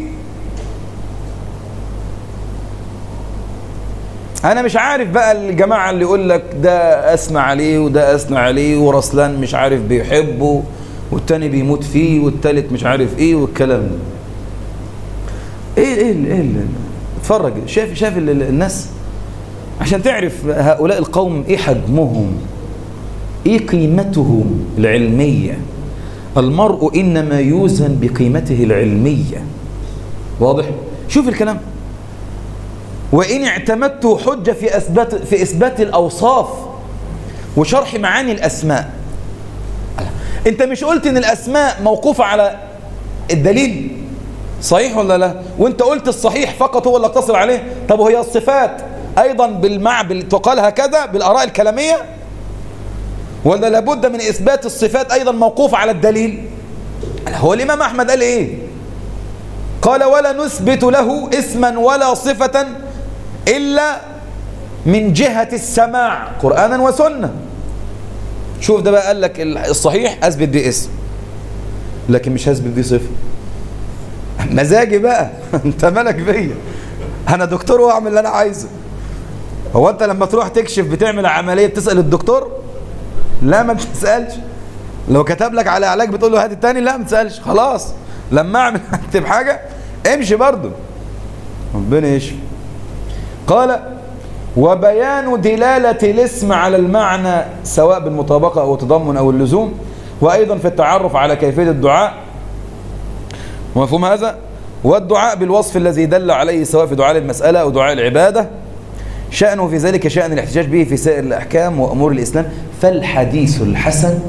أنا مش عارف بقى الجماعة اللي يقول لك ده أثنى عليه وده أثنى عليه ورسلان مش عارف بيحبه والتاني بيموت فيه والتالت مش عارف إيه والكلام ده. إيه إيه إيه اتفرج، شايف شايف الناس عشان تعرف هؤلاء القوم إيه حجمهم، إيه قيمتهم العلمية. المرء إنما يوزن بقيمته العلمية. واضح؟ شوف الكلام. وإن اعتمدته حجة في إثبات في إثبات الأوصاف وشرح معاني الأسماء. انت مش قلت ان الاسماء موقوفة على الدليل؟ صحيح ولا لا؟ وانت قلت الصحيح فقط هو اللي اقتصر عليه. طب وهي الصفات ايضا بالمعبل تقال هكذا بالاراء الكلامية، ولا لابد من اثبات الصفات ايضا موقوفة على الدليل؟ هو الامام احمد قال ايه؟ قال ولا نثبت له اسما ولا صفة الا من جهة السماع قرآنا وسنة. شوف ده بقى، قال لك الصحيح اثبت بيه اسم لكن مش هثبت بيه صفة. مزاجي بقى انت مالك بيا، انا دكتور واعمل اللي انا عايزه. هو انت لما تروح تكشف بتعمل عملية بتسأل الدكتور؟ لا ما بتسألش. لو كتب لك على علاج بتقول له هات التاني؟ لا ما تسألش. خلاص لما اعمل اكتب حاجة امشي برضو، ربنا يشفي. قال وبيان دلالة الاسم على المعنى سواء بالمطابقة أو التضمن أو اللزوم، وأيضا في التعرف على كيفية الدعاء ومفهوم هذا، والدعاء بالوصف الذي دل عليه سواء في دعاء المسألة أو دعاء العبادة، شأنه في ذلك شأن الاحتجاج به في سائر الأحكام وأمور الإسلام. فالحديث الحسن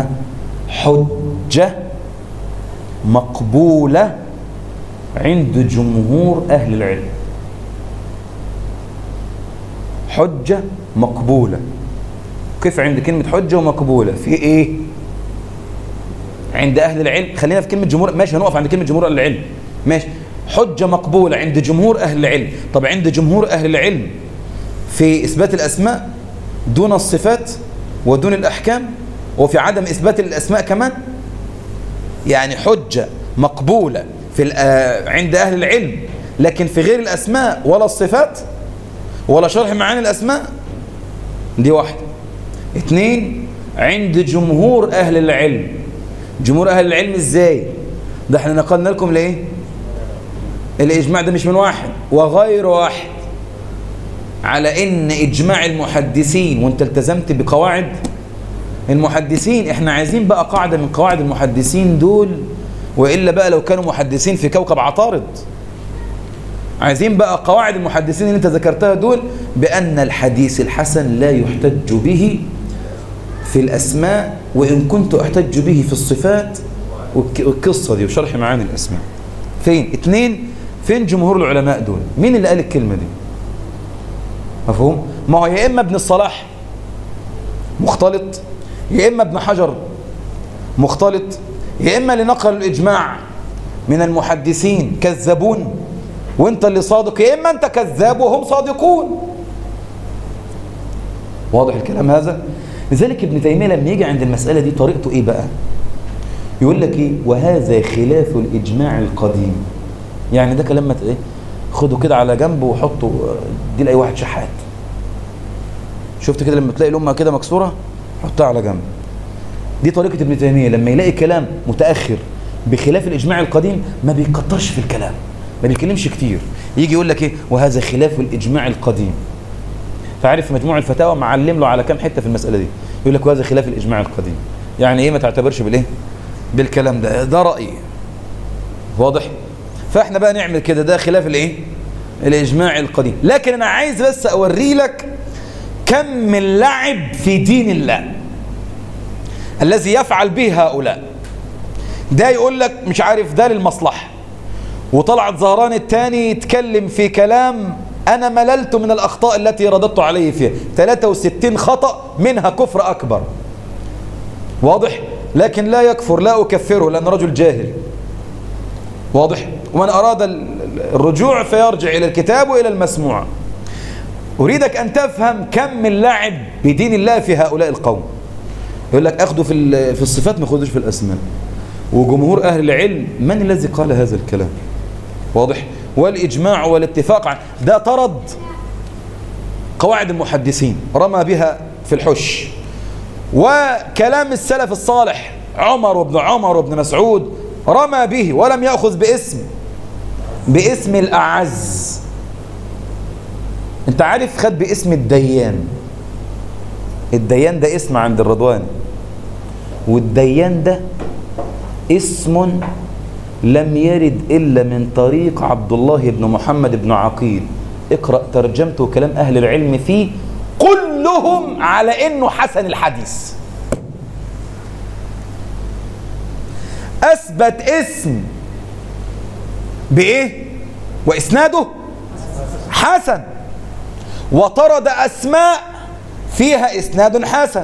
حجة مقبولة عند جمهور أهل العلم. حجة مقبولة. كيف عند كلمة حجة ومقبولة؟ في ايه؟ عند اهل العلم. خلينا في كلمة جمهور، ماشي هنقف عند كلمة جمهور اهل العلم، ماشي. حجة مقبولة عند جمهور اهل العلم. طب عند جمهور اهل العلم في اثبات الاسماء دون الصفات ودون الاحكام، وفي عدم اثبات الاسماء كمان. يعني حجة مقبولة في عند اهل العلم لكن في غير الاسماء ولا الصفات ولا شرح معاني الأسماء، دي واحدة. اثنين عند جمهور أهل العلم. جمهور أهل العلم ازاي؟ ده احنا نقلنا لكم ليه؟ الإجماع ده مش من واحد وغير واحد على إن إجماع المحدثين، وانت التزمت بقواعد المحدثين. احنا عايزين بقى قاعدة من قواعد المحدثين دول، وإلا بقى لو كانوا محدثين في كوكب عطارد. عايزين بقى قواعد المحدثين اللي انت ذكرتها دول، بأن الحديث الحسن لا يحتج به في الأسماء وإن كنت أحتج به في الصفات، والقصة دي وشرح معاني الأسماء. فين؟ اتنين، فين جمهور العلماء دول؟ مين اللي قال الكلمة دي؟ مفهوم؟ ما هو يا إما ابن الصلاح مختلط، يا إما ابن حجر مختلط، يا إما اللي نقل الإجماع من المحدثين كذابون وانت اللي صادق، يا اما انت كذاب وهم صادقون. واضح الكلام هذا؟ لذلك ابن تيمية لما يجي عند المسألة دي طريقته ايه بقى؟ يقول لك ايه؟ وهذا خلاف الاجماع القديم. يعني ده كلام ايه؟ خده كده على جنب وحطه دي لاي واحد شحات. شفت كده لما تلاقي الامه كده مكسوره حطها على جنب. دي طريقة ابن تيمية، لما يلاقي كلام متأخر بخلاف الاجماع القديم ما بيكترش في الكلام، ما بيتكلمش كتير. يجي يقول لك ايه؟ وهذا خلاف الاجماع القديم. فعارف في مجموع الفتاوى معلم له على كام حته في المساله دي، يقول لك وهذا خلاف الاجماع القديم. يعني ايه؟ ما تعتبرش بالايه؟ بالكلام ده، ده رايي. واضح؟ فاحنا بقى نعمل كده، ده خلاف الايه؟ الاجماع القديم. لكن انا عايز بس اوري لك كم اللعب في دين الله الذي يفعل به هؤلاء. ده يقول لك مش عارف ده للمصلحه، وطلعت زهران الثاني يتكلم في كلام أنا مللت من الأخطاء التي رددت عليه فيها، ثلاثة وستين خطأ منها كفر أكبر. واضح؟ لكن لا يكفر، لا أكفره لأن رجل جاهل. واضح؟ ومن أراد الرجوع فيرجع إلى الكتاب وإلى المسموع. أريدك أن تفهم كم اللعب بدين الله في هؤلاء القوم. يقول لك أخذوا في في الصفات ما أخذوش في الأسماء. وجمهور أهل العلم من الذي قال هذا الكلام؟ واضح؟ والإجماع والاتفاق عن ده طرد قواعد المحدثين، رمى بها في الحش. وكلام السلف الصالح عمر وابن عمر وابن مسعود رمى به ولم يأخذ باسم باسم الأعز. انت عارف خد باسم الديان. الديان ده اسم عند الرضواني، والديان ده اسم لم يرد إلا من طريق عبد الله بن محمد بن عقيل. اقرأ ترجمته وكلام أهل العلم فيه كلهم على إنه حسن الحديث. أثبت اسم بإيه؟ وإسناده حسن، وطرد أسماء فيها إسناد حسن.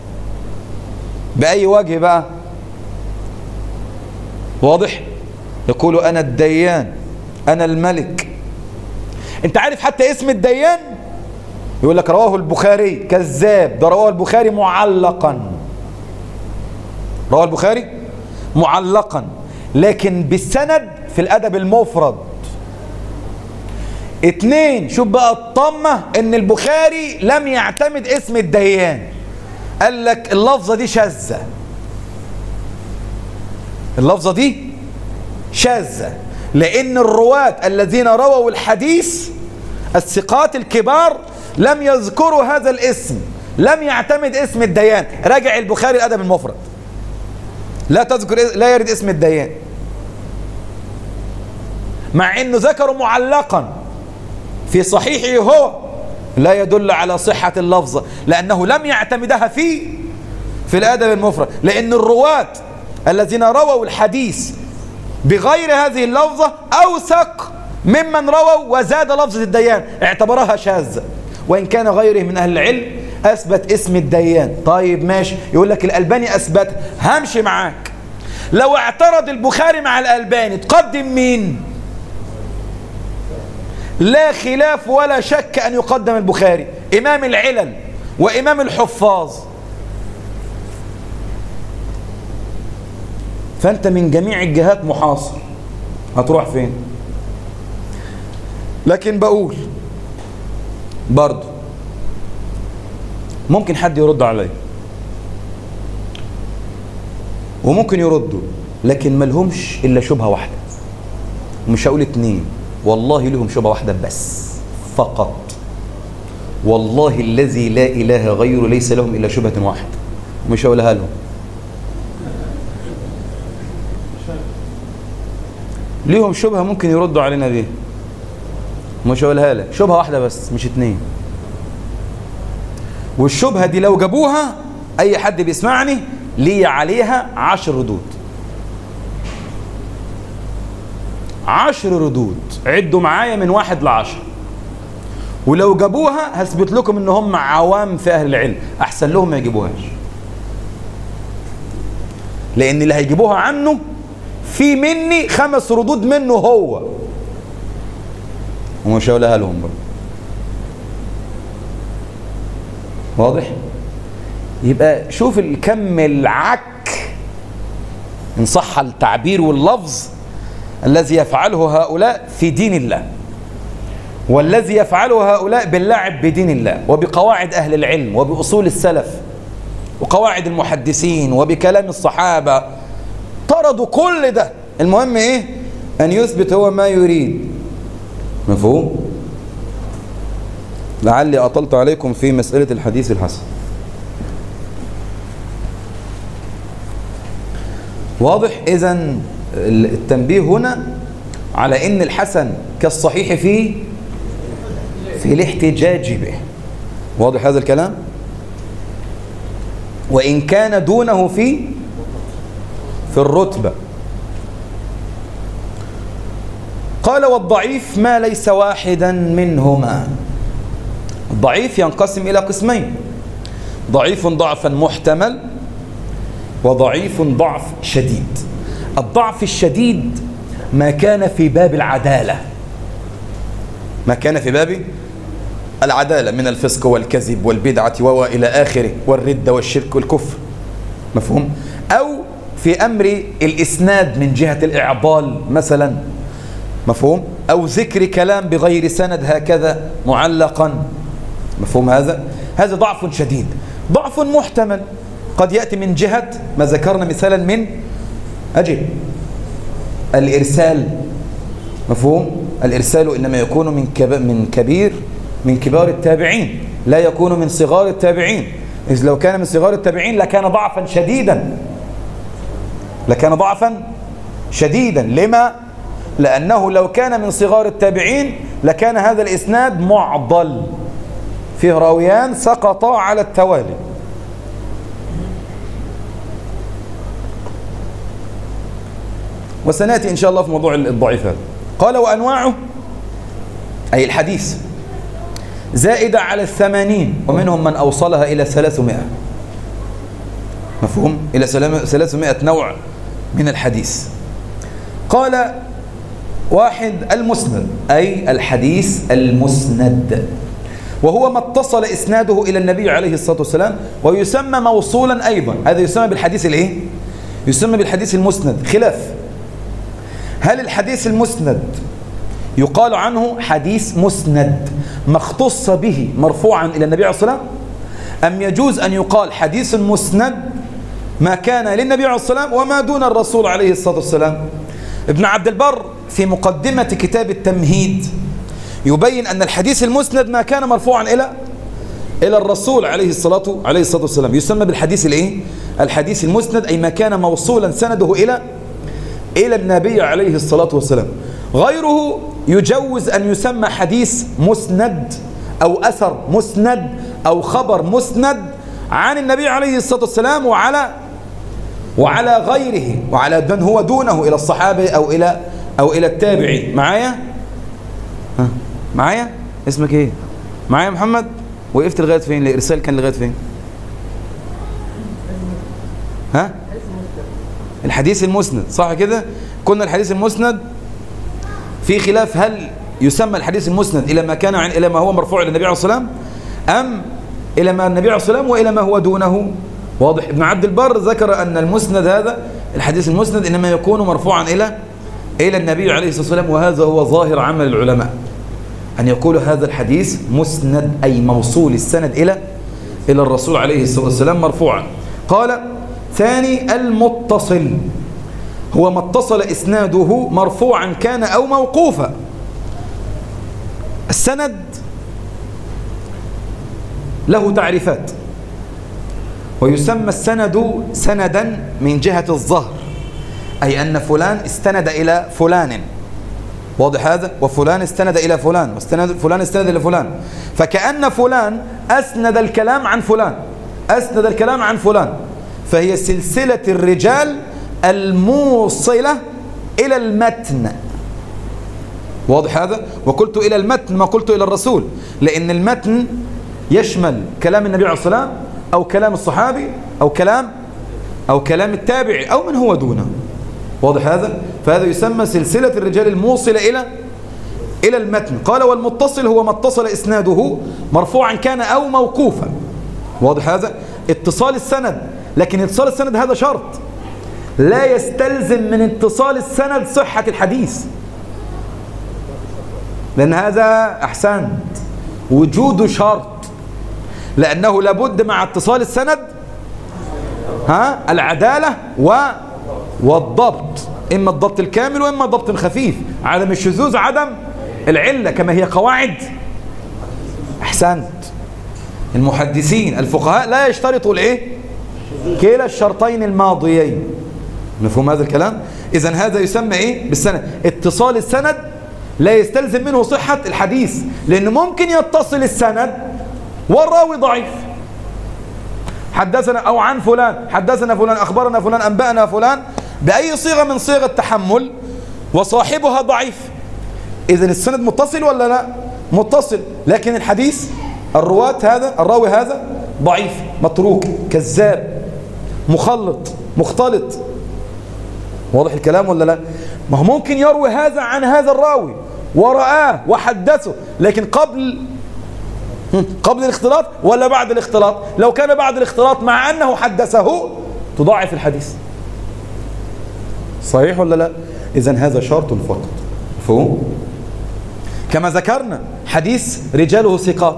بأي وجه بقى؟ واضح؟ يقول أنا الديان، أنا الملك. أنت عارف حتى اسم الديان؟ يقول لك رواه البخاري. كذاب، ده رواه البخاري معلقا، رواه البخاري معلقا، لكن بالسند في الأدب المفرد. اتنين، شوف بقى الطمة، ان البخاري لم يعتمد اسم الديان، قال لك اللفظة دي شاذة، اللفظة دي شاذة، لأن الرواة الذين رووا الحديث الثقات الكبار لم يذكروا هذا الاسم، لم يعتمد اسم الديان. راجع البخاري الأدب المفرد، لا تذكر، لا يرد اسم الديان، مع انه ذكره معلقا في صحيحه هو، لا يدل على صحة اللفظة، لأنه لم يعتمدها في في الأدب المفرد، لأن الرواة الذين رووا الحديث بغير هذه اللفظة أوثق ممن رووا وزاد لفظة الديان، اعتبرها شاذة، وإن كان غيره من أهل العلم أثبت اسم الديان. طيب ماشي، يقول لك الألباني أثبت، همشي معاك. لو اعترض البخاري مع الألباني تقدم مين؟ لا خلاف ولا شك أن يقدم البخاري، إمام العلل وإمام الحفاظ. فأنت من جميع الجهات محاصر، هتروح فين؟ لكن بقول برضو ممكن حد يرد علي وممكن يردوا، لكن ما لهمش إلا شبهة واحدة، ومش هقول اتنين، والله لهم شبهة واحدة بس فقط، والله الذي لا إله غيره ليس لهم إلا شبهة واحدة، ومش هقولها لهم. ليهم شبهة ممكن يردوا علينا بيه، مش هقولها لك، شبهة واحدة بس مش اتنين. والشبهة دي لو جابوها أي حد بيسمعني لي عليها عشر ردود، عشر ردود، عدوا معايا من واحد لعشر. ولو جابوها هثبت لكم ان هم عوام في اهل العلم، احسن لهم ما يجيبوهاش، لان اللي هيجيبوها عنه في مني خمس ردود منه هو، ومش هقولها لهم برضه. واضح؟ يبقى شوف الكم العك ان صح التعبير واللفظ الذي يفعله هؤلاء في دين الله، والذي يفعله هؤلاء باللعب بدين الله وبقواعد أهل العلم وبأصول السلف وقواعد المحدثين وبكلام الصحابة. طردوا كل ده، المهم إيه؟ أن يثبت هو ما يريد. مفهوم؟ لعلي أطلت عليكم في مسألة الحديث الحسن. واضح؟ إذن التنبيه هنا على ان الحسن كالصحيح فيه في الاحتجاج به. واضح هذا الكلام؟ وان كان دونه في في الرتبة. قال والضعيف ما ليس واحدا منهما. الضعيف ينقسم الى قسمين: ضعيف ضعفا محتمل، وضعيف ضعف شديد. الضعف الشديد ما كان في باب العدالة، ما كان في باب العدالة من الفسق والكذب والبدعة وإلى آخره، والردة والشرك والكفر. مفهوم؟ أو في أمر الإسناد من جهة الإعضال مثلا. مفهوم؟ أو ذكر كلام بغير سند هكذا معلقا. مفهوم هذا؟ هذا ضعف شديد. ضعف محتمل قد يأتي من جهة ما ذكرنا مثالا من أجل الإرسال. مفهوم؟ الإرسال إنما يكون من من كبير من كبار التابعين، لا يكون من صغار التابعين، إذ لو كان من صغار التابعين لكان ضعفا شديدا، لكان ضعفا شديدا. لما؟ لأنه لو كان من صغار التابعين لكان هذا الإسناد معضل فيه راويان سقطا على التوالي. وسنأتي إن شاء الله في موضوع الضعيف هذا. قال وأنواعه أي الحديث زائدة على الثمانين، ومنهم من أوصلها إلى ثلاثمائة. مفهوم؟ إلى ثلاثمائة نوع من الحديث. قال واحد المسند أي الحديث المسند، وهو ما اتصل إسناده إلى النبي عليه الصلاة والسلام، ويسمى موصولا أيضا. هذا يسمى بالحديث الإيه؟ يسمى بالحديث المسند. خلاف هل الحديث المسند يقال عنه حديث مسند ما اختص به مرفوعا إلى النبي عليه الصلاة والسلام، أم يجوز أن يقال حديث مسند ما كان للنبي عليه الصلاة والسلام وما دون الرسول عليه الصلاة والسلام؟ ابن عبد البر في مقدمة كتاب التمهيد يبين أن الحديث المسند ما كان مرفوعا إلى إلى الرسول عليه الصلاة عليه الصلاة والسلام، يسمى بالحديث الإيه؟ الحديث المسند، أي ما كان موصولا سنده إلى إلى النبي عليه الصلاة والسلام. غيره يجوز أن يسمى حديث مسند أو أثر مسند أو خبر مسند عن النبي عليه الصلاة والسلام وعلى وعلى غيره وعلى من هو دونه إلى الصحابة أو إلى أو إلى التابعين. معايا؟ ها معايا؟ اسمك إيه؟ معايا محمد؟ وقفت لغاية فين؟ الإرسال كان لغاية فين؟ ها؟ الحديث المسند، صح كده؟ كنا الحديث المسند في خلاف هل يسمى الحديث المسند إلى ما كان عن إلى ما هو مرفوع إلى النبي عليه الصلاة والسلام أم إلى ما النبي عليه الصلاة والسلام وإلى ما هو دونه. واضح. ابن عبد البر ذكر أن المسند هذا الحديث المسند إنما يكون مرفوعا إلى إلى النبي عليه الصلاة والسلام، وهذا هو ظاهر عمل العلماء أن يقول هذا الحديث مسند أي موصول السند إلى إلى الرسول عليه الصلاة والسلام مرفوعا. قال ثاني المتصل، هو ما اتصل إسناده مرفوعا كان أو موقوفا. السند له تعريفات، ويسمى السند سندا من جهة الظهر، أي أن فلان استند إلى فلان، واضح هذا، وفلان استند إلى فلان، واستند فلان استند إلى فلان، فكأن فلان أسند الكلام عن فلان، أسند الكلام عن فلان، فهي سلسلة الرجال الموصلة إلى المتن. واضح هذا؟ وقلت إلى المتن ما قلت إلى الرسول، لأن المتن يشمل كلام النبي عليه الصلاة والسلام أو كلام الصحابي أو كلام أو كلام التابعي أو من هو دونه. واضح هذا؟ فهذا يسمى سلسلة الرجال الموصلة إلى إلى المتن. قال والمتصل هو ما اتصل إسناده مرفوعا كان أو موقوفا. واضح هذا؟ اتصال السند، لكن اتصال السند هذا شرط، لا يستلزم من اتصال السند صحة الحديث، لأن هذا أحسنت وجود شرط، لأنه لابد مع اتصال السند ها العدالة و والضبط، إما الضبط الكامل وإما الضبط الخفيف، عدم الشذوذ عدم العلة، كما هي قواعد. أحسنت. المحدثين الفقهاء لا يشترطوا الإيه؟ كلا الشرطين الماضيين. مفهوم هذا الكلام؟ إذن هذا يسمى إيه؟ بالسند. اتصال السند لا يستلزم منه صحة الحديث، لأنه ممكن يتصل السند والراوي ضعيف، حدثنا أو عن فلان، حدثنا فلان، أخبرنا فلان، أنبأنا فلان، بأي صيغة من صيغ التحمل، وصاحبها ضعيف. إذن السند متصل ولا لا؟ متصل، لكن الحديث الرواة هذا الراوي هذا ضعيف، متروك، كذاب، مخلط، مختلط. واضح الكلام ولا لا؟ ما هو ممكن يروي هذا عن هذا الراوي ورآه وحدثه، لكن قبل قبل الاختلاط ولا بعد الاختلاط؟ لو كان بعد الاختلاط مع أنه حدثه تضاعف الحديث. صحيح ولا لا؟ إذن هذا شرط فقط. مفهوم؟ كما ذكرنا حديث رجاله ثقات،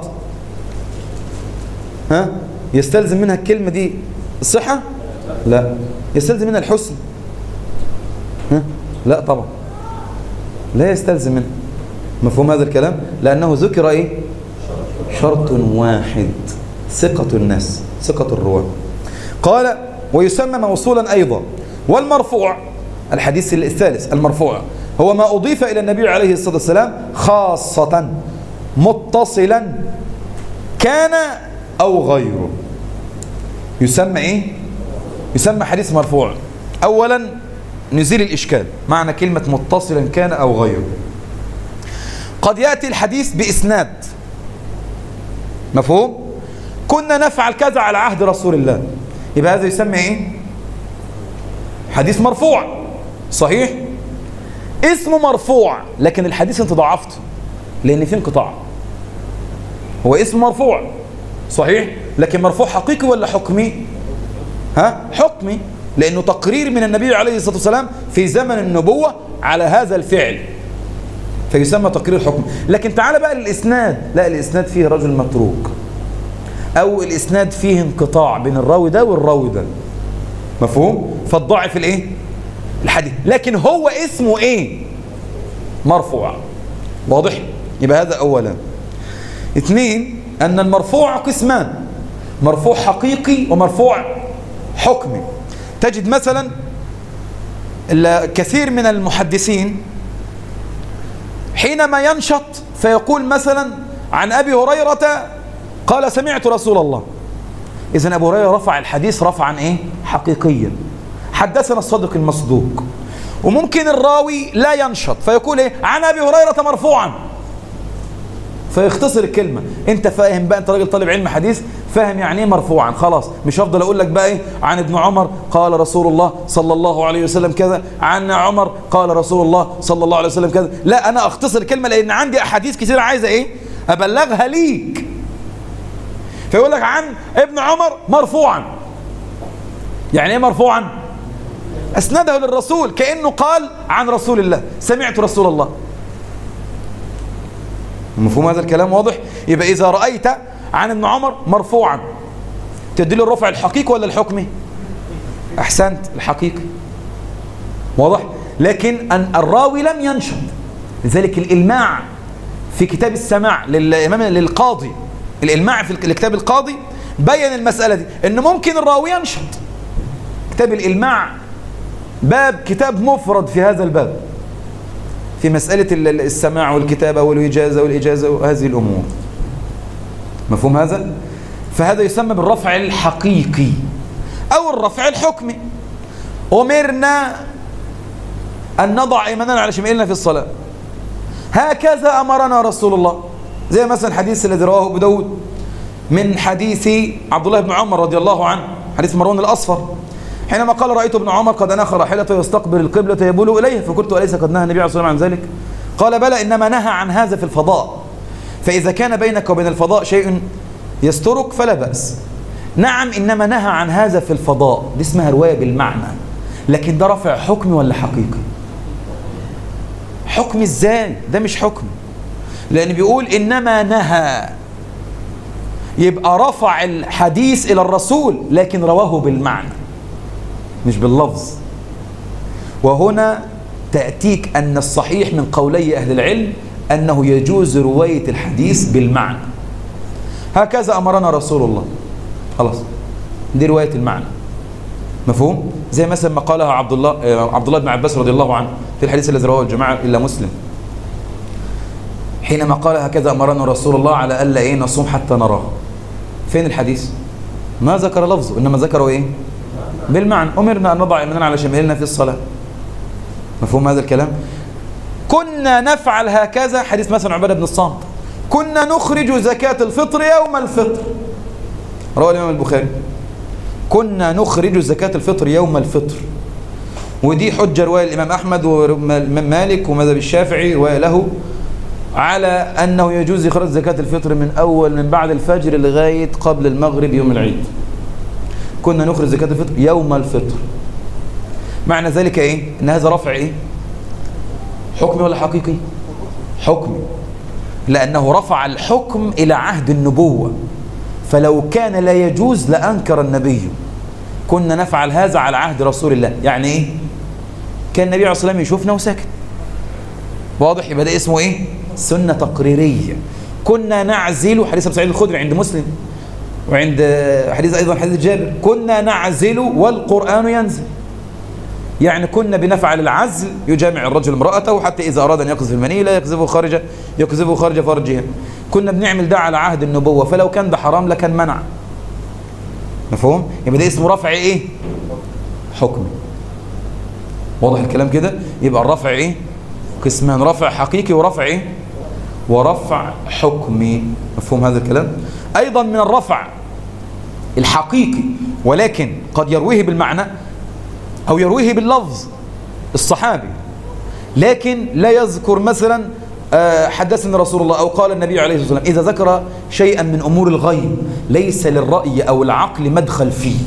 ها يستلزم منها الكلمة دي الصحة؟ لا. يستلزم منها الحسن؟ ها؟ لا طبعا، لا يستلزم منها. مفهوم هذا الكلام؟ لأنه ذكر إيه؟ شرط واحد، ثقة الناس، ثقة الرواة. قال ويسمى موصولا أيضا. والمرفوع الحديث الثالث المرفوع هو ما أضيف إلى النبي عليه الصلاة والسلام خاصة متصلا كان أو غيره. يسمى إيه؟ يسمى حديث مرفوع. أولا نزيل الإشكال معنى كلمة متصلا كان أو غيره. قد يأتي الحديث بإسناد، مفهوم؟ كنا نفعل كذا على عهد رسول الله، يبقى هذا يسمى إيه؟ حديث مرفوع، صحيح؟ اسمه مرفوع لكن الحديث انت ضعفته لأن فيه انقطاع. هو اسم مرفوع صحيح، لكن مرفوع حقيقي ولا حكمي؟ ها؟ حكمي، لأنه تقرير من النبي عليه الصلاة والسلام في زمن النبوة على هذا الفعل، فيسمى تقرير حكم. لكن تعال بقى للإسناد، لا الإسناد فيه رجل متروك، أو الإسناد فيه انقطاع بين الراوي ده والراوي ده، مفهوم؟ فالضعف الإيه؟ الحديث، لكن هو اسمه إيه؟ مرفوع، واضح؟ يبقى هذا أولا. اثنين، أن المرفوع قسمان، مرفوع حقيقي ومرفوع حكمي. تجد مثلا كثير من المحدثين حينما ينشط فيقول مثلا عن أبي هريرة قال سمعت رسول الله. إذن أبو هريرة رفع الحديث رفعا إيه؟ حقيقيا، حدثنا الصادق المصدوق. وممكن الراوي لا ينشط فيقول إيه؟ عن أبي هريرة مرفوعا، فيختصر الكلمة. انت فاهم بقى، انت راجل طالب علم حديث فاهم يعني ايه مرفوعا، خلاص مش هفضل اقول لك بقى ايه عن ابن عمر قال رسول الله صلى الله عليه وسلم كذا، عن عمر قال رسول الله صلى الله عليه وسلم كذا، لا انا اختصر الكلمة لان عندي احاديث كثيرة عايزة ايه ابلغها ليك. فيقول لك عن ابن عمر مرفوعا، يعني ايه مرفوعا؟ اسنده للرسول كأنه قال عن رسول الله سمعت رسول الله. مفهوم هذا الكلام؟ واضح؟ يبقى إذا رأيت عن ابن عمر مرفوعا تدل الرفع الحقيقي ولا الحكمي؟ أحسنت، الحقيقي، واضح؟ لكن أن الراوي لم ينشط، لذلك الإلماع في كتاب السماع للإمام للقاضي، الإلماع في الكتاب القاضي بين المسألة دي، إن ممكن الراوي ينشط. كتاب الإلماع باب كتاب مفرد في هذا الباب، في مسألة السماع والكتابة والإجازة والإجازة وهذه الأمور، مفهوم هذا؟ فهذا يسمى بالرفع الحقيقي أو الرفع الحكمي. أمرنا أن نضع أيماننا على شمائلنا في الصلاة، هكذا أمرنا رسول الله. زي مثلا الحديث الذي رواه أبو داود من حديث عبد الله بن عمر رضي الله عنه، حديث مروان الأصفر، حينما قال رأيت ابن عمر قد أناخ راحلته يستقبل القبلة يبول إليه، فقلت أليس قد نهى النبي عليه الصلاة والسلام عن ذلك؟ قال بلى، إنما نهى عن هذا في الفضاء، فإذا كان بينك وبين الفضاء شيء يسترك فلا بأس. نعم، إنما نهى عن هذا في الفضاء، دي اسمها رواية بالمعنى، لكن ده رفع حكمي ولا حقيقي؟ حكمي إزاي؟ ده مش حكم، لأن بيقول إنما نهى، يبقى رفع الحديث إلى الرسول لكن رواه بالمعنى مش باللفظ. وهنا تأتيك أن الصحيح من قولي أهل العلم أنه يجوز رواية الحديث بالمعنى، هكذا أمرنا رسول الله، خلاص دي رواية المعنى، مفهوم؟ زي مثلا ما قالها عبد الله عبد الله بن عباس رضي الله عنه في الحديث الذي رواه الجماعة إلا مسلم، حينما قال هكذا أمرنا رسول الله على ألا إيه نصوم حتى نراه. فين الحديث؟ ما ذكر لفظه، إنما ذكروا إيه؟ بالمعنى، أمرنا أن نضع يميننا على شمائلنا في الصلاة، مفهوم هذا الكلام؟ كنا نفعل هكذا، حديث مثلا عبادة بن الصامت، كنا نخرج زكاة الفطر يوم الفطر، رواه الإمام البخاري، كنا نخرج زكاة الفطر يوم الفطر، ودي حجة رواية الإمام أحمد ومالك ومذهب الشافعي رواية له على أنه يجوز إخراج زكاة الفطر من أول من بعد الفجر لغاية قبل المغرب يوم العيد. كنا نخرج زكاة الفطر يوم الفطر، معنى ذلك إيه؟ إن هذا رفع إيه؟ حكمي ولا حقيقي؟ حكمي، لأنه رفع الحكم إلى عهد النبوة، فلو كان لا يجوز لأنكر النبي. كنا نفعل هذا على عهد رسول الله، يعني إيه؟ كان النبي عليه الصلاة والسلام يشوفنا وساكت، واضح؟ يبقى ده اسمه إيه؟ سنة تقريرية. كنا نعزل، حديث أبي سعيد الخدري عند مسلم، وعند حديث أيضا حديث جابر، كنا نعزل والقرآن ينزل، يعني كنا بنفعل العزل، يجامع الرجل امرأته حتى إذا أراد أن يقذف المني لا يقذفه خارج يقذفه خارج فرجها. كنا بنعمل ده على عهد النبوة، فلو كان ده حرام لكان منع، مفهوم؟ يبقى ده اسمه رفع إيه؟ حكمي. واضح الكلام كده؟ يبقى الرفع ايه؟ قسمان، رفع حقيقي ورفع ايه؟ ورفع حكمي. مفهوم هذا الكلام؟ ايضا من الرفع الحقيقي ولكن قد يرويه بالمعنى او يرويه باللفظ الصحابي، لكن لا يذكر مثلا حدثنا رسول الله أو قال النبي عليه الصلاة والسلام. إذا ذكر شيئا من أمور الغيب ليس للرأي أو العقل مدخل فيه،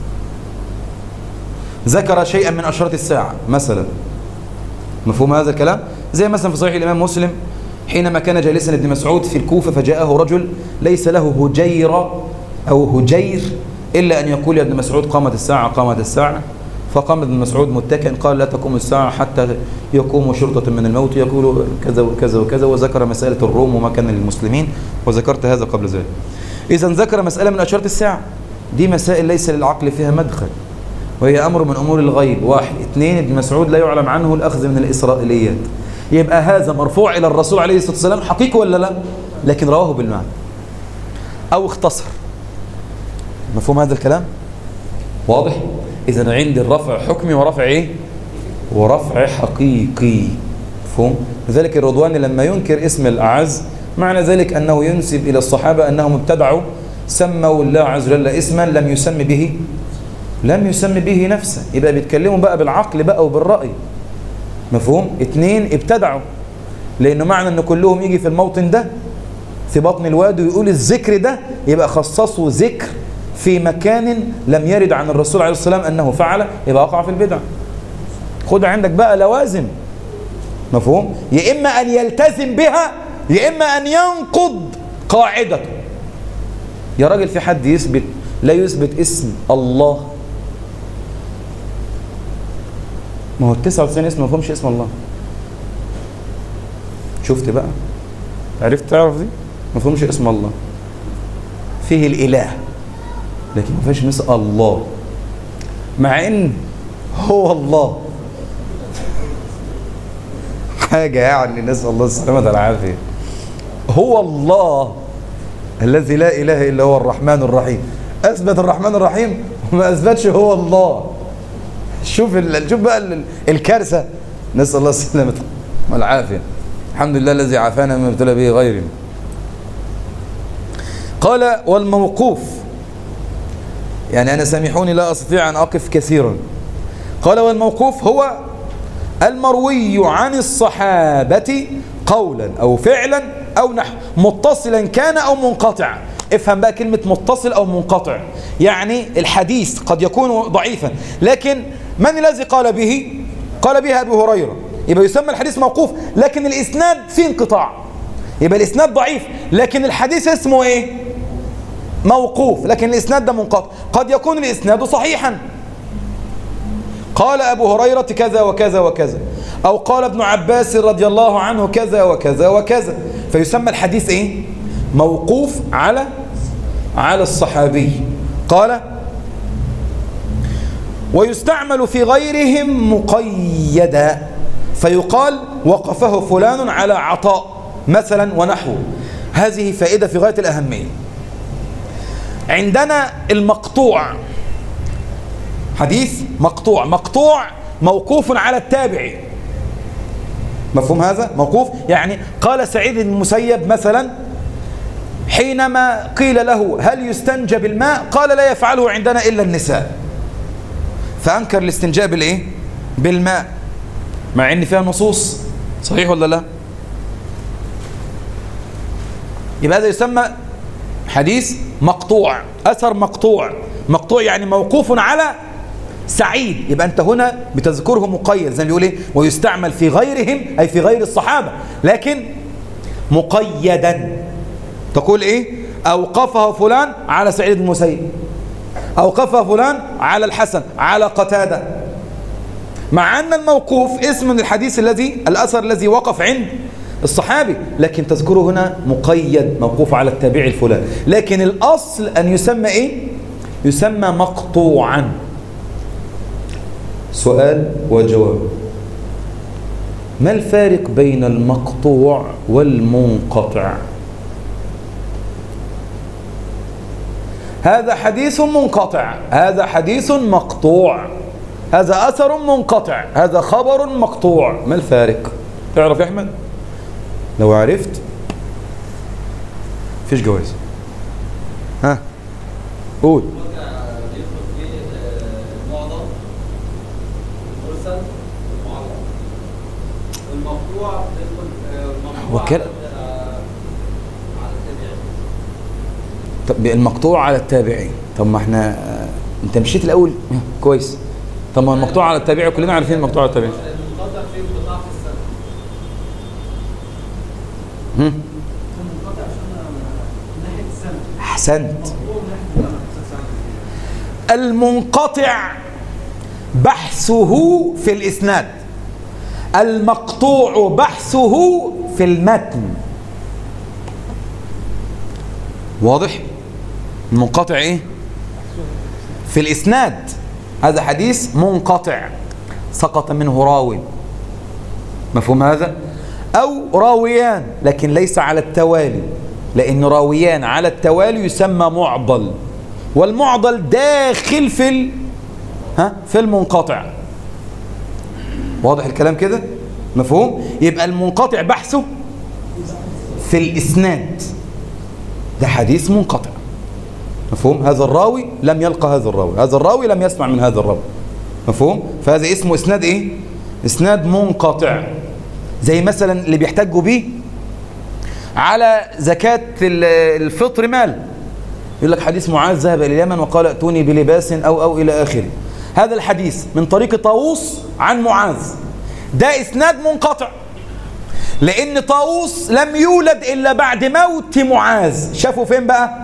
ذكر شيئا من أشراط الساعة مثلا، مفهوم هذا الكلام؟ زي مثلا في صحيح الإمام مسلم حينما كان جالسا ابن مسعود في الكوفة فجاءه رجل ليس له هجيرة أو هجير إلا أن يقول يا ابن مسعود قامت الساعة قامت الساعة، فقام ابن مسعود متكئا قال لا تقوم الساعة حتى يقوم شرطة من الموت يقول كذا وكذا وكذا، وذكر مسألة الروم وما كان للمسلمين، وذكرت هذا قبل ذلك. إذا ذكر مسألة من أشراط الساعة، دي مسائل ليس للعقل فيها مدخل، وهي أمر من أمور الغيب. واحد اثنين، ابن مسعود لا يعلم عنه الأخذ من الإسرائيليات، يبقى هذا مرفوع إلى الرسول عليه الصلاة والسلام حقيقي ولا لا؟ لكن رواه بالمعنى أو اختصر. مفهوم هذا الكلام؟ واضح؟ إذا عندي الرفع حكمي ورفع إيه؟ ورفع حقيقي. مفهوم؟ لذلك الرضواني لما ينكر اسم الأعز معنى ذلك أنه ينسب إلى الصحابة أنهم ابتدعوا سموا الله عز وجل اسما لم يسم به لم يسم به نفسه، يبقى بيتكلموا بقى بالعقل بقى وبالرأي. مفهوم؟ اثنين، ابتدعوا، لأنه معنى أن كلهم يجي في الموطن ده في بطن الواد ويقول الذكر ده، يبقى خصصوا ذكر في مكان لم يرد عن الرسول عليه الصلاة والسلام أنه فعل، يبقى وقع في البدع. خد عندك بقى لوازم. مفهوم؟ يا إما أن يلتزم بها يا إما أن ينقض قاعدته. يا راجل في حد يثبت لا يثبت اسم الله؟ ما هو التسعة وتسعين اسم ما فهمش اسم الله. شفت بقى؟ عرفت تعرف دي؟ ما فهمش اسم الله. فيه الإله لكن ما فيش مثل الله، مع ان هو الله حاجة يعني نسأل الله السلامة والعافية. هو الله الذي لا إله إلا هو الرحمن الرحيم، أثبت الرحمن الرحيم وما أثبتش هو الله. شوف ال... شوف بقى ال... الكارثة. نسأل الله السلامة والعافية. الحمد لله الذي عافانا مما ابتلى به غيرنا. قال والموقوف، يعني أنا سامحوني لا أستطيع أن أقف كثيرا. قال والموقوف هو المروي عن الصحابة قولا أو فعلا أو نحو، متصلا كان أو منقطع. افهم بقى كلمة متصل أو منقطع، يعني الحديث قد يكون ضعيفا لكن من الذي قال به؟ قال به أبو هريرة، يبقى يسمى الحديث موقوف، لكن الإسناد فيه انقطاع، يبقى الإسناد ضعيف لكن الحديث اسمه إيه؟ موقوف، لكن الإسناد ده منقطع. قد يكون الإسناد صحيحا، قال أبو هريرة كذا وكذا وكذا، أو قال ابن عباس رضي الله عنه كذا وكذا وكذا، فيسمى الحديث إيه؟ موقوف على على الصحابي. قال ويستعمل في غيرهم مقيدا، فيقال وقفه فلان على عطاء مثلا ونحوه. هذه فائدة في غاية الأهمية. عندنا المقطوع، حديث مقطوع، مقطوع موقوف على التابعي. مفهوم هذا؟ موقوف يعني قال سعيد بن المسيب مثلا حينما قيل له هل يستنجى بالماء قال لا يفعله عندنا إلا النساء، فأنكر الاستنجاء بالإيه؟ بالماء، مع إن فيها نصوص. صحيح ولا لا؟ يبقى هذا يسمى حديث مقطوع، أثر مقطوع. مقطوع يعني موقوف على سعيد، يبقى أنت هنا بتذكره مقيد، زي ما بيقول إيه؟ ويستعمل في غيرهم أي في غير الصحابة، لكن مقيدا. تقول إيه؟ أوقفه فلان على سعيد بن المسيب، أوقفه فلان على الحسن، على قتادة، مع أن الموقوف اسم من الحديث الذي الأثر الذي وقف عند الصحابي، لكن تذكره هنا مقيد موقوف على التابعي الفلان، لكن الأصل أن يسمى إيه؟ يسمى مقطوعا. سؤال وجواب: ما الفارق بين المقطوع والمنقطع؟ هذا حديث منقطع، هذا حديث مقطوع. هذا أثر منقطع، هذا خبر مقطوع. ما الفارق؟ تعرف يا أحمد؟ لو عرفت فيش جواز. ها قول. وكلا طب المقطوع على التابعين. طب ما احنا انت مشيت الاول كويس. طب ما المقطوع على التابعين كلنا عارفين المقطوع على التابعين. هم احسنت. المنقطع بحثه في الاسناد، المقطوع بحثه في المتن. واضح؟ المنقطع ايه؟ في الاسناد، هذا حديث منقطع سقط منه راوي، مفهوم هذا؟ او راويان لكن ليس على التوالي، لان راويان على التوالي يسمى معضل، والمعضل داخل في ال... ها في المنقطع. واضح الكلام كده؟ مفهوم؟ يبقى المنقطع بحثه في الإسناد، ده حديث منقطع. مفهوم؟ هذا الراوي لم يلقى هذا الراوي، هذا الراوي لم يسمع من هذا الراوي. مفهوم؟ فهذا اسمه إسناد إيه؟ إسناد منقطع. زي مثلا اللي بيحتاجوا به على زكاة الفطر مال، يقول لك حديث معاذ ذهب إلى اليمن وقال ائتوني بلباس أو أو إلى آخره. هذا الحديث من طريق طاووس عن معاذ، ده إسناد منقطع، لأن طاووس لم يولد إلا بعد موت معاذ. شافوا فين بقى؟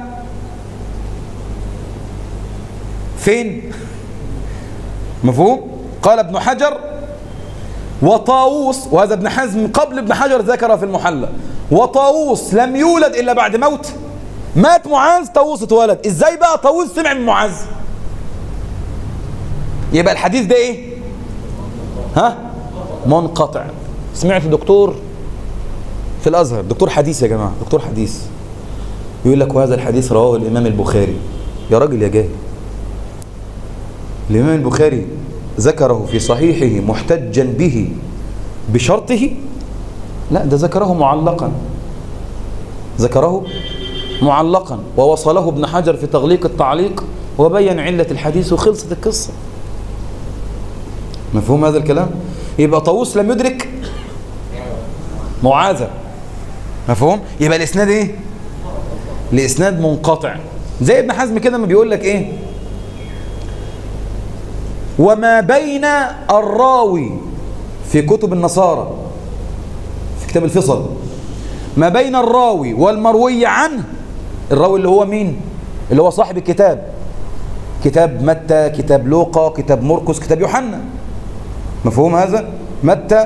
فين؟ مفهوم؟ قال ابن حجر وطاووس، وهذا ابن حزم قبل ابن حجر ذكر في المحلى، وطاووس لم يولد إلا بعد موت مات معاذ، طاووس اتولد. ازاي بقى طاووس سمع من معاذ؟ يبقى الحديث ده ايه؟ ها؟ منقطع. سمعت دكتور في الازهر، دكتور حديث يا جماعه، دكتور حديث، يقول لك وهذا الحديث رواه الامام البخاري. يا راجل يا جاهل، الامام البخاري ذكره في صحيحه محتجا به بشرطه؟ لا، ده ذكره معلقا، ذكره معلقا ووصله ابن حجر في تغليق التعليق وبين علة الحديث وخلصت القصة. مفهوم هذا الكلام؟ يبقى طاووس لم يدرك معاذ. مفهوم؟ يبقى الاسناد ايه؟ الاسناد منقطع. زي ابن حزم كده ما بيقول لك ايه؟ وما بين الراوي في كتب النصارى في كتاب الفصل، ما بين الراوي والمروي عنه، الراوي اللي هو مين؟ اللي هو صاحب الكتاب، كتاب متى، كتاب لوقا، كتاب مرقس، كتاب يوحنا. مفهوم هذا؟ متى،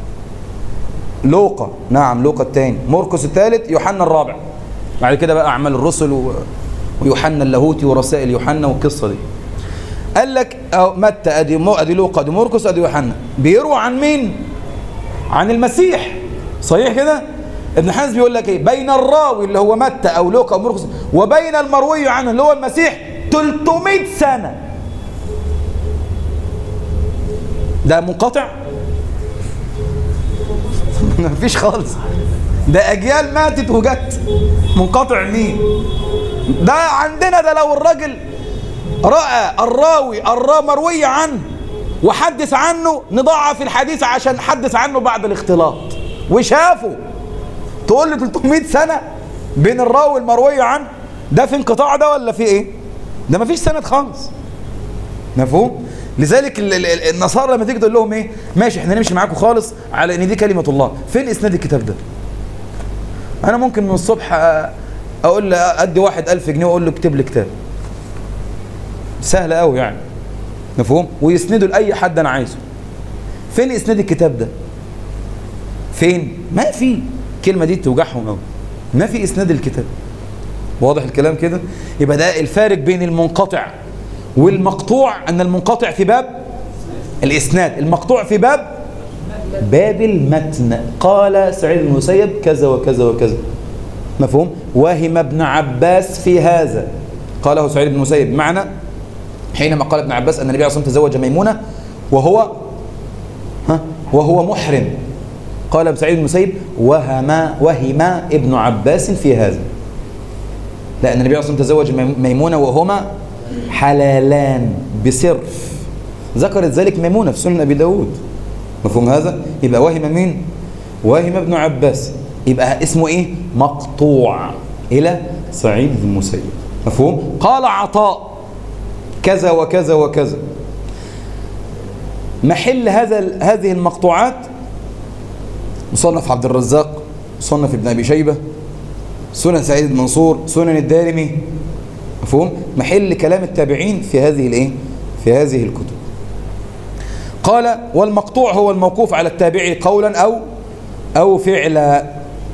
لوقا، نعم لوقا الثاني، مرقس الثالث، يوحنا الرابع. بعد كده بقى أعمال الرسل و... ويوحنا اللاهوتي ورسائل يوحنا والقصة دي. قال لك متى ادي مو ادي لوقا ادي مرقس ادي يوحنا، بيروى عن مين؟ عن المسيح. صحيح كده؟ ابن حزم بيقول لك ايه؟ بين الراوي اللي هو متى او لوقا او مرقس وبين المروي عنه اللي هو المسيح ثلاثمائة سنة. ده منقطع؟ مفيش خالص، ده اجيال ماتت وجت. منقطع مين؟ ده عندنا ده لو الراجل رأى الراوي الراوي مروي عنه وحدث عنه نضاعف الحديث عشان حدث عنه بعد الاختلاط وشافه، تقول لي ثلاثمائة سنة بين الراوي المروي عنه؟ ده في انقطاع ده ولا في ايه؟ ده مفيش سند خالص. مفهوم؟ لذلك النصارى لما تيجي تقول لهم ايه؟ ماشي احنا نمشي معاكم خالص على ان دي كلمة الله، فين اسناد الكتاب ده؟ انا ممكن من الصبح اقول له ادي واحد ألف جنيه واقول له اكتب لي كتاب، سهل قوي يعني. مفهوم؟ ويسنده لاي حد انا عايزه. فين اسناد الكتاب ده؟ فين؟ ما في. الكلمه دي توجعهم قوي، ما في اسناد الكتاب. واضح الكلام كده؟ يبقى ده الفارق بين المنقطع والمقطوع، ان المنقطع في باب الاسناد، المقطوع في باب باب المتن. قال سعيد بن المسيب كذا وكذا وكذا. مفهوم؟ وهم ابن عباس في هذا، قاله سعيد بن المسيب. معنى حينما قال ابن عباس أن النبي عليه الصلاة والسلام تزوج ميمونة وهو ها وهو محرم. قال ابن سعيد بن المسيب وهم وهم ابن عباس في هذا، لأن النبي صلى الله عليه وسلم تزوج ميمونة وهما حلالان بصرف، ذكرت ذلك ميمونة في سنن أبي داود. مفهوم هذا؟ يبقى وهم مين؟ وهم ابن عباس، يبقى اسمه ايه؟ مقطوع إلى سعيد بن المسيب. مفهوم؟ قال عطاء كذا وكذا وكذا. محل هذا هذه المقطوعات مصنف عبد الرزاق، مصنف ابن أبي شيبة، سنن سعيد بن منصور، سنن الدارمي. مفهوم؟ محل كلام التابعين في هذه الايه؟ في هذه الكتب. قال والمقطوع هو الموقوف على التابعي قولا أو أو فعلا.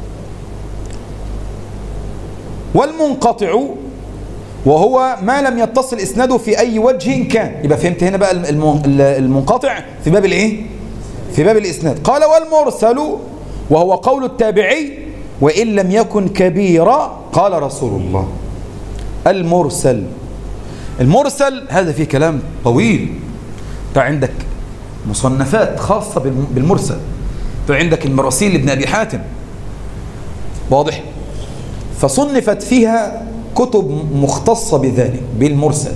والمنقطع وهو ما لم يتصل إسناده في أي وجه كان. يبقى فهمت هنا بقى المنقطع في باب الإيه؟ في باب الإسناد. قال والمرسل وهو قول التابعي وإن لم يكن كبيرا قال رسول الله. المرسل المرسل هذا فيه كلام طويل. فعندك مصنفات خاصة بالمرسل، فعندك المراسيل لابن أبي حاتم، واضح؟ فصنفت فيها كتب مختصة بذلك بالمرسل.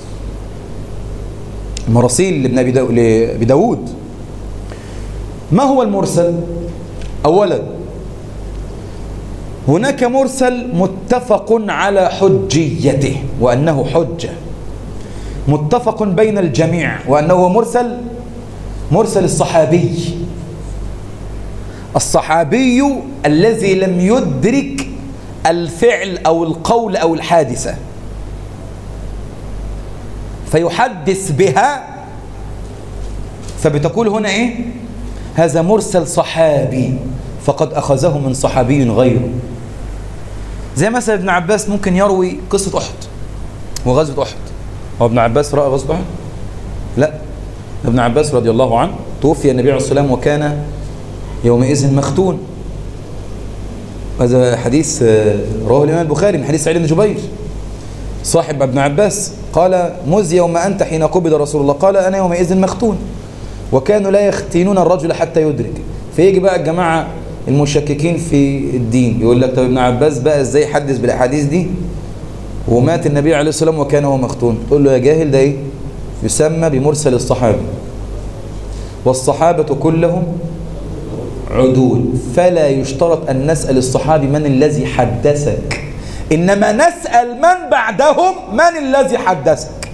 المراسيل لابن أبي داود. ما هو المرسل؟ أولا هناك مرسل متفق على حجيته وأنه حجة، متفق بين الجميع وأنه مرسل مرسل الصحابي. الصحابي الذي لم يدرك الفعل أو القول أو الحادثة فيحدث بها، فبتقول هنا إيه؟ هذا مرسل صحابي فقد أخذه من صحابي غيره. زي مثلا ابن عباس ممكن يروي قصة أحد وغزوة أحد. هو ابن عباس رأى غزوة أحد؟ لا، ابن عباس رضي الله عنه توفي النبي عليه الصلاة والسلام وكان يومئذ مختون. هذا حديث رواه الإمام البخاري من حديث سعيد بن جبير صاحب ابن عباس. قال مذ يوم أنت حين قبض رسول الله، قال أنا يومئذ مختون وكانوا لا يختينون الرجل حتى يدرك. فيجي بقى الجماعة المشككين في الدين يقول لك طب ابن عباس بقى ازاي يحدث بالأحاديث دي ومات النبي عليه الصلاة والسلام وكان هو مختون؟ تقول له يا جاهل ده ايه؟ يسمى بمرسل الصحابي. والصحابة كلهم عدول، فلا يشترط أن نسأل الصحابي من الذي حدثك، إنما نسأل من بعدهم من الذي حدثك.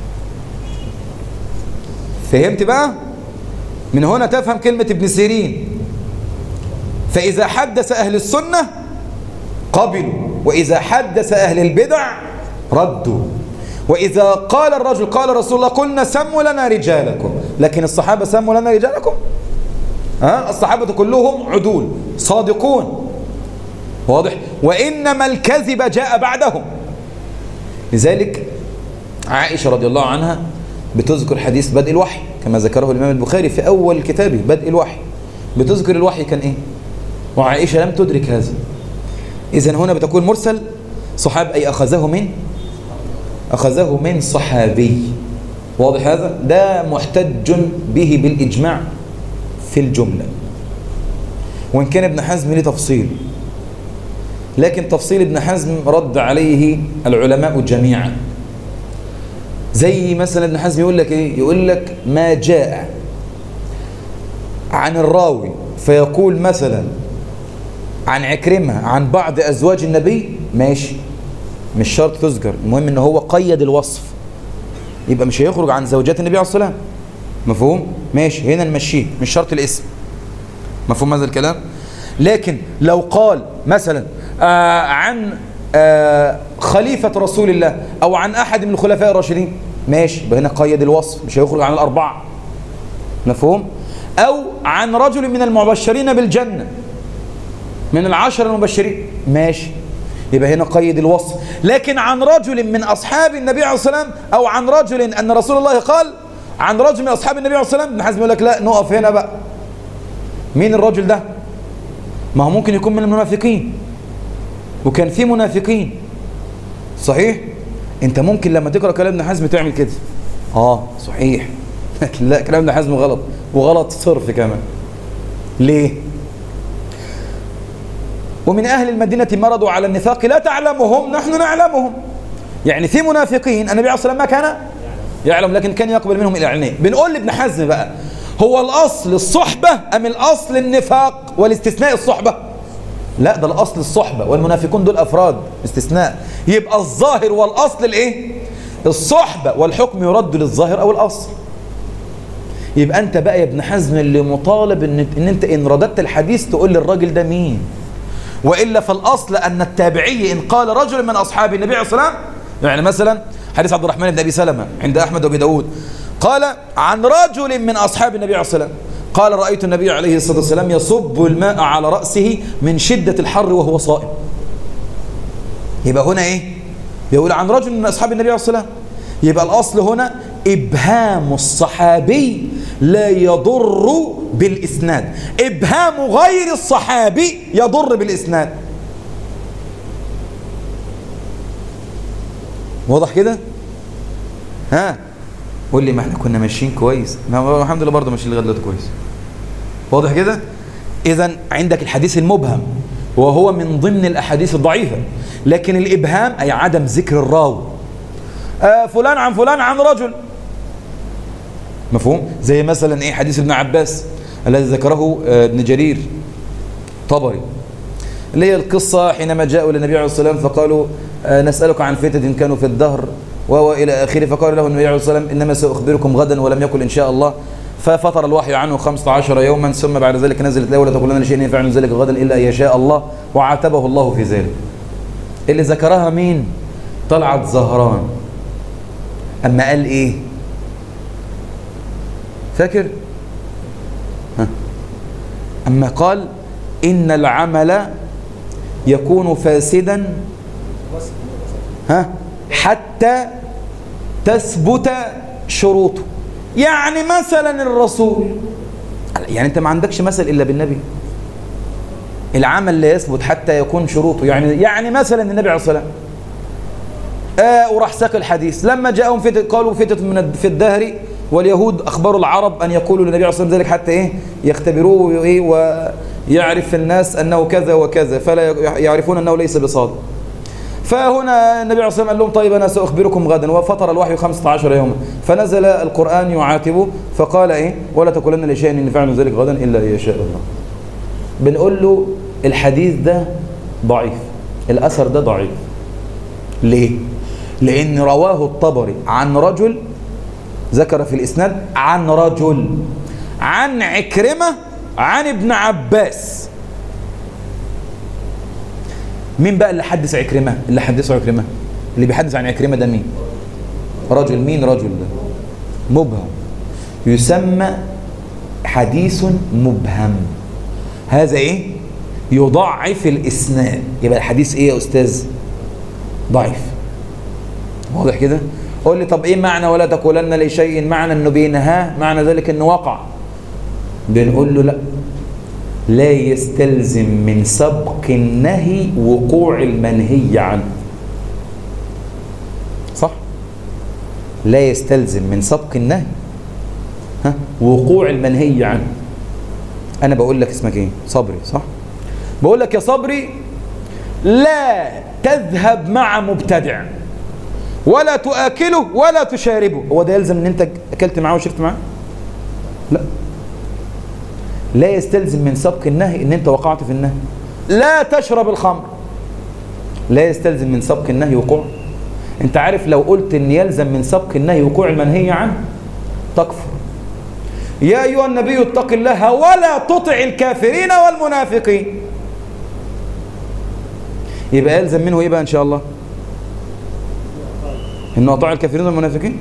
فهمت بقى؟ من هنا تفهم كلمة ابن سيرين. فإذا حدث أهل السنة قبلوا، وإذا حدث أهل البدع ردوا. وإذا قال الرجل قال رسول الله قلنا سموا لنا رجالكم، لكن الصحابة سموا لنا رجالكم؟ ها؟ الصحابة كلهم عدول صادقون، واضح؟ وإنما الكذب جاء بعدهم. لذلك عائشة رضي الله عنها بتذكر حديث بدء الوحي كما ذكره الإمام البخاري في أول كتابه بدء الوحي، بتذكر الوحي كان إيه؟ وعائشة لم تدرك هذا. إذن هنا بتقول مرسل صحاب أي أخذه من أخذه من صحابي، واضح هذا؟ ده محتج به بالإجماع في الجملة، وإن كان ابن حزم له تفصيل، لكن تفصيل ابن حزم رد عليه العلماء جميعا. زي مثلا ابن حزم يقول لك إيه؟ يقول لك ما جاء عن الراوي فيقول مثلا عن عكرمة عن بعض أزواج النبي ماشي، مش شرط تذكر، المهم ان هو قيد الوصف، يبقى مش هيخرج عن زوجات النبي عليه الصلاة والسلام. مفهوم؟ ماشي، هنا نمشيه، مش شرط الاسم. مفهوم هذا الكلام؟ لكن لو قال مثلا آه عن آه خليفة رسول الله أو عن أحد من الخلفاء الراشدين ماشي، يبقى هنا قيد الوصف، مش هيخرج عن الأربعة. مفهوم؟ أو عن رجل من المبشرين بالجنة من العشر المبشرين ماشي، يبقى هنا قيد الوصف. لكن عن رجل من أصحاب النبي عليه الصلاة والسلام أو عن رجل أن رسول الله قال عن رجل من أصحاب النبي عليه الصلاة والسلام، ابن حزم يقول لك لا، نقف هنا بقى. مين الرجل ده؟ ما هو ممكن يكون من المنافقين، وكان في منافقين صحيح. انت ممكن لما تقرأ كلام ابن حزم تعمل كده، اه صحيح لا، كلام ابن حزم غلط، وغلط صرف كمان. ليه؟ ومن أهل المدينة مرضوا على النفاق لا تعلمهم نحن نعلمهم. يعني في منافقين النبي عليه الصلاة والسلام ما كان يعلم، لكن كان يقبل منهم الإعلان. بنقول لابن حزم بقى، هو الأصل الصحبة أم الأصل النفاق والاستثناء الصحبة؟ لا، ده الأصل الصحبة، والمنافقون دول أفراد استثناء. يبقى الظاهر والأصل الإيه؟ الصحبة، والحكم يرد للظاهر أو الأصل. يبقى أنت بقى يا ابن حزم اللي مطالب إن, إن أنت إن رددت الحديث تقول للراجل ده مين. وإلا فالأصل أن التابعي إن قال رجل من أصحاب النبي عليه الصلاة والسلام، يعني مثلا حديث عبد الرحمن بن أبي سلمة عند أحمد وأبي داود، قال عن رجل من أصحاب النبي عليه الصلاة والسلام قال رأيت النبي عليه الصلاة والسلام يصب الماء على رأسه من شدة الحر وهو صائم. يبقى هنا إيه؟ يقول عن رجل من أصحاب النبي عليه الصلاة والسلام. يبقى الأصل هنا إبهام الصحابي لا يضر بالإسناد، إبهام غير الصحابي يضر بالإسناد. واضح كده؟ ها؟ قول لي ما احنا كنا ماشيين كويس. الحمد لله برضه ماشيين لغايه دلوقتي كويس. واضح كده؟ إذا عندك الحديث المبهم وهو من ضمن الأحاديث الضعيفة، لكن الإبهام أي عدم ذكر الراوي. آه فلان عن فلان عن رجل، مفهوم؟ زي مثلا ايه حديث ابن عباس الذي ذكره آه ابن جرير طبري، اللي هي القصة حينما جاءوا للنبي عليه الصلاة والسلام فقالوا آه نسألك عن فتنة كانوا في الدهر وهو إلى آخره، فقال له النبي عليه الصلاة والسلام إنما سأخبركم غدا ولم يقل إن شاء الله، ففتر الوحي عنه خمسة عشر يوما، ثم بعد ذلك نزلت الآية ولا تقولن لشيء يفعل ذلك غدا إلا أن يشاء الله، وعاتبه الله في ذلك. اللي ذكرها مين؟ طلعت زهران. أما قال إيه؟ فاكر؟ ها. أما قال إن العمل يكون فاسدا ها حتى تثبت شروطه. يعني مثلا الرسول، يعني أنت ما عندكش مثل إلا بالنبي. العمل لا يثبت حتى يكون شروطه، يعني يعني مثلا النبي عليه الصلاة والسلام آه وراح ساق الحديث لما جاءهم فتنة قالوا فتنة من في الدهر، واليهود أخبروا العرب أن يقولوا للنبي عليه الصلاة والسلام ذلك حتى إيه يختبروه إيه ويعرف الناس أنه كذا وكذا، فلا يعرفون أنه ليس بصادق. فهنا النبي عليه الصلاة والسلام قال لهم طيب أنا سأخبركم غدا، وفطر الوحي خمسة عشر يوما، فنزل القرآن يعاتبه فقال إيه ولا تقولن لشيء إن فعل ذلك غدا إلا أن يشاء الله. بنقول له الحديث ده ضعيف، الأثر ده ضعيف. ليه؟ لأن رواه الطبري عن رجل، ذكر في الإسناد عن رجل عن عكرمة عن ابن عباس. مين بقى اللي حدث عكرمة؟ اللي حدثه عكرمة اللي بيحدث عن عكرمة ده مين؟ رجل. مين رجل ده؟ مبهم، يسمى حديث مبهم. هذا ايه؟ يضعف الإسناد. يبقى الحديث ايه يا أستاذ؟ ضعيف. واضح كده؟ قول لي طب ايه معنى ولا تقولن لشيء؟ معنى انه بينهاه، معنى ذلك انه وقع. بنقول له لا، لا يستلزم من سبق النهي وقوع المنهي عنه. صح؟ لا يستلزم من سبق النهي ها وقوع المنهي عنه. انا بقول لك اسمك ايه؟ صبري، صح؟ بقول لك يا صبري لا تذهب مع مبتدع ولا تؤكله ولا تشاربه. هو ده يلزم ان انت اكلت معاه وشربت معاه؟ لا، لا يستلزم من سبق النهي ان انت وقعت في النهي. لا تشرب الخمر، لا يستلزم من سبق النهي وقوع. انت عارف لو قلت ان يلزم من سبق النهي وقوع المنهي عنه تكفر. يا ايها النبي اتق الله ولا تطع الكافرين والمنافقين. يبقى يلزم منه ايه بقى ان شاء الله؟ انه اطاع الكافرين والمنافقين.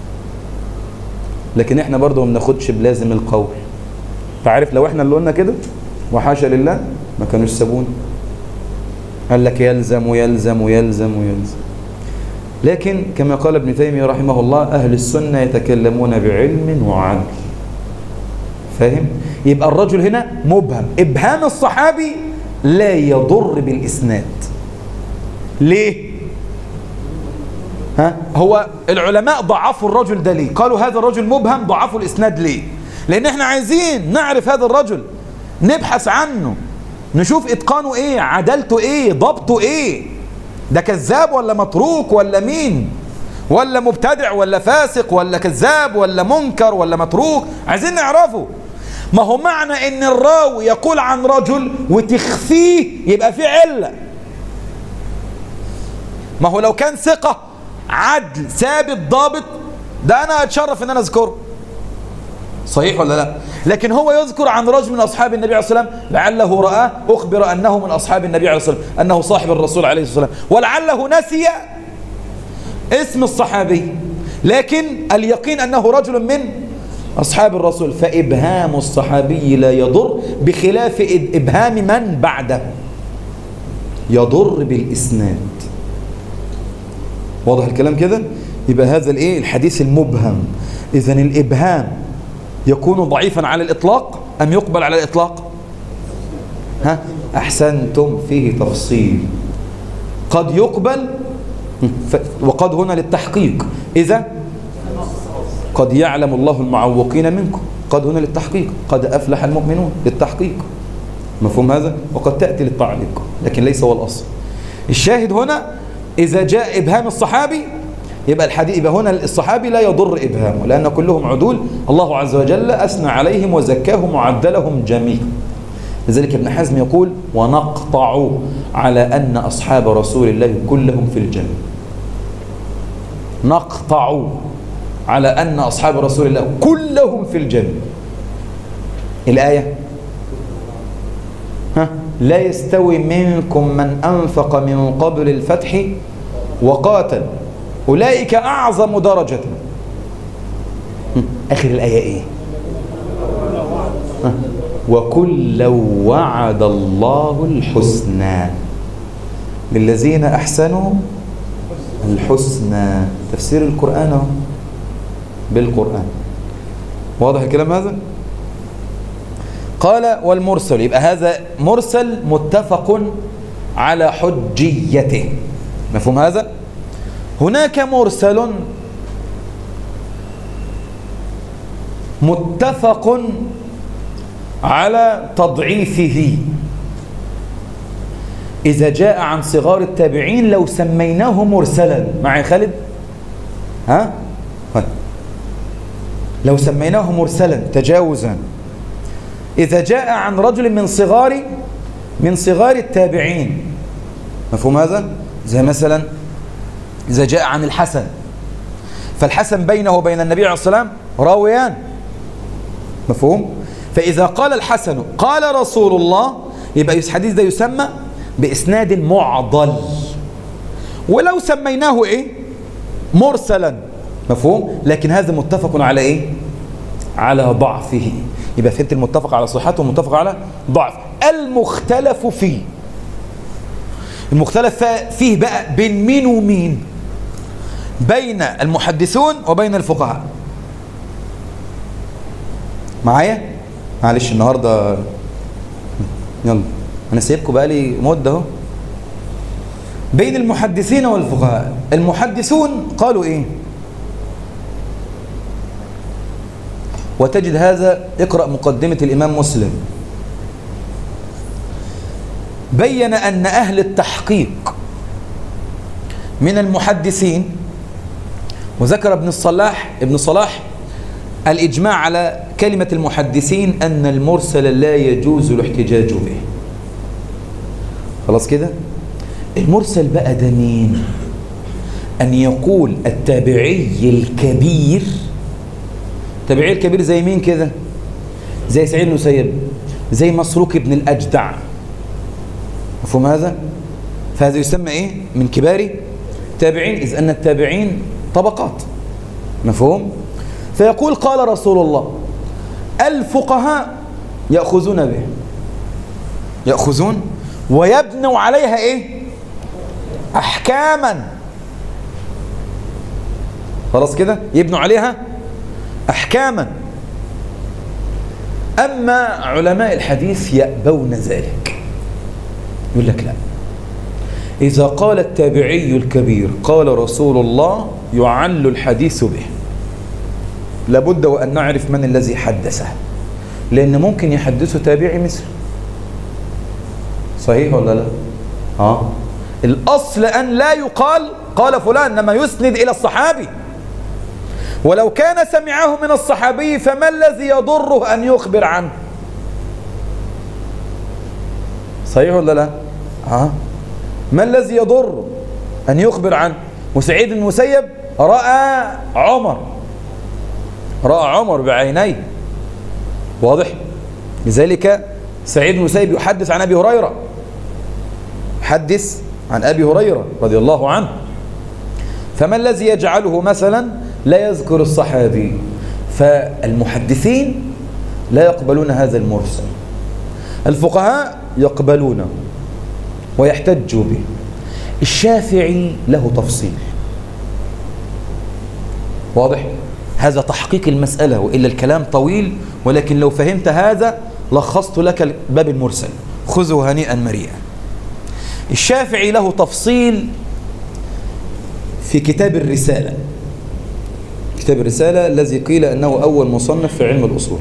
لكن احنا برضه ما بناخدش بلازم القول. تعرف لو احنا اللي قلنا كده وحاشا لله ما كانوش سابوني. قال لك يلزم ويلزم ويلزم ويلزم. لكن كما قال ابن تيمية رحمه الله أهل السنة يتكلمون بعلم وعدل. فاهم؟ يبقى الرجل هنا مبهم. إبهام الصحابي لا يضر بالإسناد. ليه؟ ها هو العلماء ضعفوا الرجل ده ليه؟ قالوا هذا الرجل مبهم، ضعفوا الإسناد ليه؟ لأن احنا عايزين نعرف هذا الرجل، نبحث عنه، نشوف إتقانه إيه، عدالته إيه، ضبطه إيه، ده كذاب ولا متروك ولا مين، ولا مبتدع ولا فاسق ولا كذاب ولا منكر ولا متروك، عايزين نعرفه. ما هو معنى ان الراوي يقول عن رجل وتخفيه يبقى في علة. ما هو لو كان ثقة عدل ثابت ضابط ده انا اتشرف ان انا اذكره، صحيح ولا لا؟ لكن هو يذكر عن رجل من اصحاب النبي عليه الصلاه والسلام لعله رآه، اخبر انه من اصحاب النبي عليه الصلاه والسلام، انه صاحب الرسول عليه الصلاه والسلام، ولعله نسي اسم الصحابي، لكن اليقين انه رجل من اصحاب الرسول، فابهام الصحابي لا يضر، بخلاف ابهام من بعده يضر بالاسناد. واضح الكلام كده؟ يبقى هذا الايه الحديث المبهم. اذا الابهام يكون ضعيفا على الاطلاق ام يقبل على الاطلاق؟ ها احسنتم، فيه تفصيل. قد يقبل وقد هنا للتحقيق، اذا قد يعلم الله المعوقين منكم، قد هنا للتحقيق، قد افلح المؤمنون للتحقيق، مفهوم هذا؟ وقد تاتي للتعليق، لكن ليس هو الاصل. الشاهد هنا اذا جاء ابهام الصحابي يبقى الحديث، يبقى هنا الصحابي لا يضر ابهامه، لان كلهم عدول، الله عز وجل اثنى عليهم وزكاهم وعدلهم جميعا. لذلك ابن حزم يقول ونقطع على ان اصحاب رسول الله كلهم في الجنه. نقطع على ان اصحاب رسول الله كلهم في الجنه. الايه ها لا يستوي منكم من انفق من قبل الفتح وقاتل أولئك أعظم درجة. آخر الآية إيه؟ وكلا وعد الله الحسنى للذين أحسنوا الحسنى. تفسير القرآن بالقرآن. واضح الكلام هذا؟ قال والمرسل، يبقى هذا مرسل متفق على حجيته، مفهوم هذا؟ هناك مرسل متفق على تضعيفه إذا جاء عن صغار التابعين لو سميناه مرسلا. معي خالد؟ ها؟ لو سميناه مرسلا تجاوزا إذا جاء عن رجل من صغار من صغار التابعين، مفهوم هذا؟ زي مثلا إذا جاء عن الحسن، فالحسن بينه وبين النبي عليه الصلاة والسلام راويان، مفهوم؟ فإذا قال الحسن قال رسول الله يبقى الحديث ده يسمى بإسناد معضل. ولو سميناه إيه؟ مرسلا، مفهوم؟ لكن هذا متفق على إيه؟ على ضعفه. يبقى فهمت المتفق على صحته والمتفق على ضعف. المختلف فيه، المختلف فيه بقى بين مين ومين؟ بين المحدثون وبين الفقهاء. معايا؟ معلش النهارده يلا انا سايبكم بقالي مده اهو. بين المحدثين والفقهاء. المحدثون قالوا ايه؟ وتجد هذا، اقرأ مقدمة الإمام مسلم، بين أن أهل التحقيق من المحدثين، وذكر ابن الصلاح ابن صلاح الإجماع على كلمة المحدثين أن المرسل لا يجوز الاحتجاج به. خلاص كده؟ المرسل بقى ده مين؟ أن يقول التابعي الكبير. التابعي الكبير زي مين كده؟ زي سعيد بن المسيب، زي مسروق بن الأجدع، مفهوم هذا؟ فهذا يسمى إيه؟ من كبار التابعين، إذ أن التابعين طبقات، مفهوم؟ فيقول قال رسول الله. الفقهاء يأخذون به، يأخذون ويبنوا عليها إيه؟ أحكاما. خلاص كده؟ يبنوا عليها أحكاما. أما علماء الحديث يأبون ذلك، يقول لك لا، إذا قال التابعي الكبير قال رسول الله يعل الحديث به، لابد وأن نعرف من الذي حدثه، لأن ممكن يحدثه تابعي مثل. صحيح ولا لا؟ آه. الأصل أن لا يقال قال فلان، إنما يسند إلى الصحابي، ولو كان سمعه من الصحابي فما الذي يضره أن يخبر عنه؟ صحيح ولا لا؟ آه. ما الذي يضر أن يخبر عنه؟ وسعيد بن المسيب رأى عمر، رأى عمر بعينيه، واضح؟ لذلك سعيد بن المسيب يحدث عن أبي هريرة، يحدث عن أبي هريرة رضي الله عنه. فما الذي يجعله مثلا لا يذكر الصحابي؟ فالمحدثين لا يقبلون هذا المرسل، الفقهاء يقبلونه ويحتجوا به. الشافعي له تفصيل، واضح؟ هذا تحقيق المسألة، وإلا الكلام طويل، ولكن لو فهمت هذا لخصت لك باب المرسل، خذه هنيئا مريئا. الشافعي له تفصيل في كتاب الرسالة، كتاب الرسالة الذي قيل أنه أول مصنف في علم الأصول.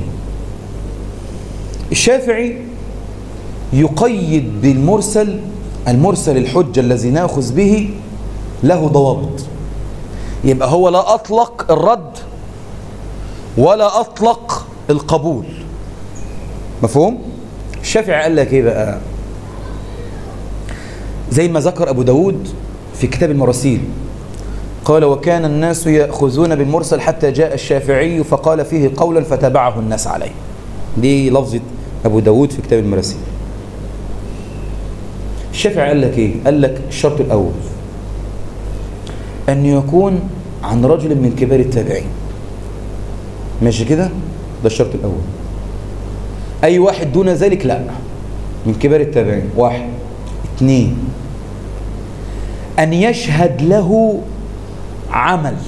الشافعي يقيد بالمرسل، المرسل الحجة الذي نأخذ به له ضوابط، يبقى هو لا أطلق الرد ولا أطلق القبول، مفهوم؟ الشافعي قال لك إيه بقى؟ زي ما ذكر أبو داود في كتاب المراسيل، قال وكان الناس يأخذون بالمرسل حتى جاء الشافعي فقال فيه قولا فتبعه الناس عليه. دي لفظة أبو داود في كتاب المراسيل. الشافعي قال لك إيه؟ قال لك الشرط الأول أن يكون عن رجل من كبار التابعين، ماشي كده؟ ده الشرط الأول. أي واحد دون ذلك لا، من كبار التابعين. واحد. اثنين، أن يشهد له عمل،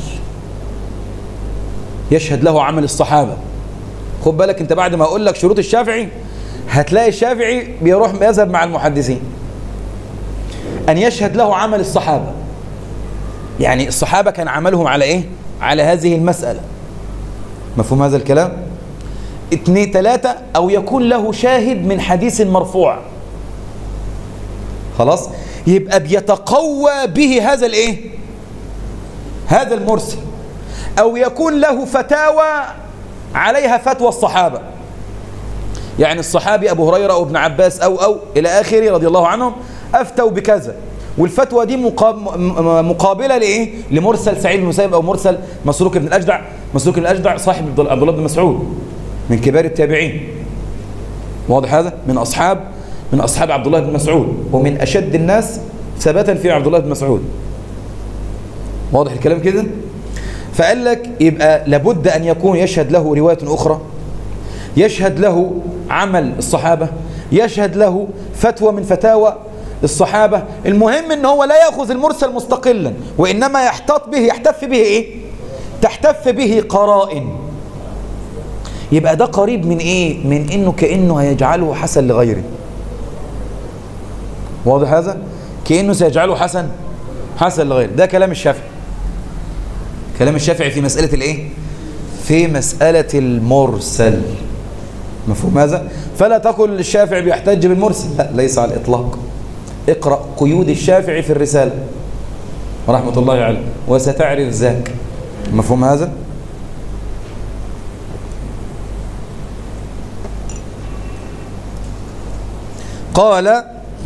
يشهد له عمل الصحابة. خد بالك انت بعد ما اقول لك شروط الشافعي هتلاقي الشافعي بيروح يذهب مع المحدثين. أن يشهد له عمل الصحابة، يعني الصحابة كان عملهم على ايه؟ على هذه المسألة، مفهوم هذا الكلام؟ اثنين ثلاثة، أو يكون له شاهد من حديث مرفوع، خلاص؟ يبقى بيتقوى به هذا الايه؟ هذا المرسل. أو يكون له فتاوى عليها فتوى الصحابة، يعني الصحابي أبو هريرة أو ابن عباس أو أو إلى آخره رضي الله عنهم أفتوا بكذا، والفتوى دي مقابلة لإيه؟ لمرسل سعيد بن المسيب أو مرسل مسروق بن الأجدع. مسروق بن الأجدع صاحب عبد الله بن مسعود من كبار التابعين، واضح هذا؟ من أصحاب من أصحاب عبد الله بن مسعود، ومن أشد الناس ثباتا في عبد الله بن مسعود، واضح الكلام كده؟ فقال لك يبقى لابد أن يكون يشهد له رواية أخرى، يشهد له عمل الصحابة، يشهد له فتوى من فتاوى الصحابة. المهم ان هو لا يأخذ المرسل مستقلا، وإنما يحتاط به، يحتف به ايه؟ تحتف به قرائن. يبقى ده قريب من ايه؟ من انه كأنه هيجعله حسن لغيره، واضح هذا؟ كأنه سيجعله حسن حسن لغيره. ده كلام الشافعي، كلام الشافعي في مسألة الايه؟ في مسألة المرسل، مفهوم هذا؟ فلا تقل الشافعي بيحتج بالمرسل، لا، ليس على الإطلاق. اقرأ قيود الشافعي في الرسالة رحمة الله عليه وستعرف ذاك، مفهوم هذا؟ قال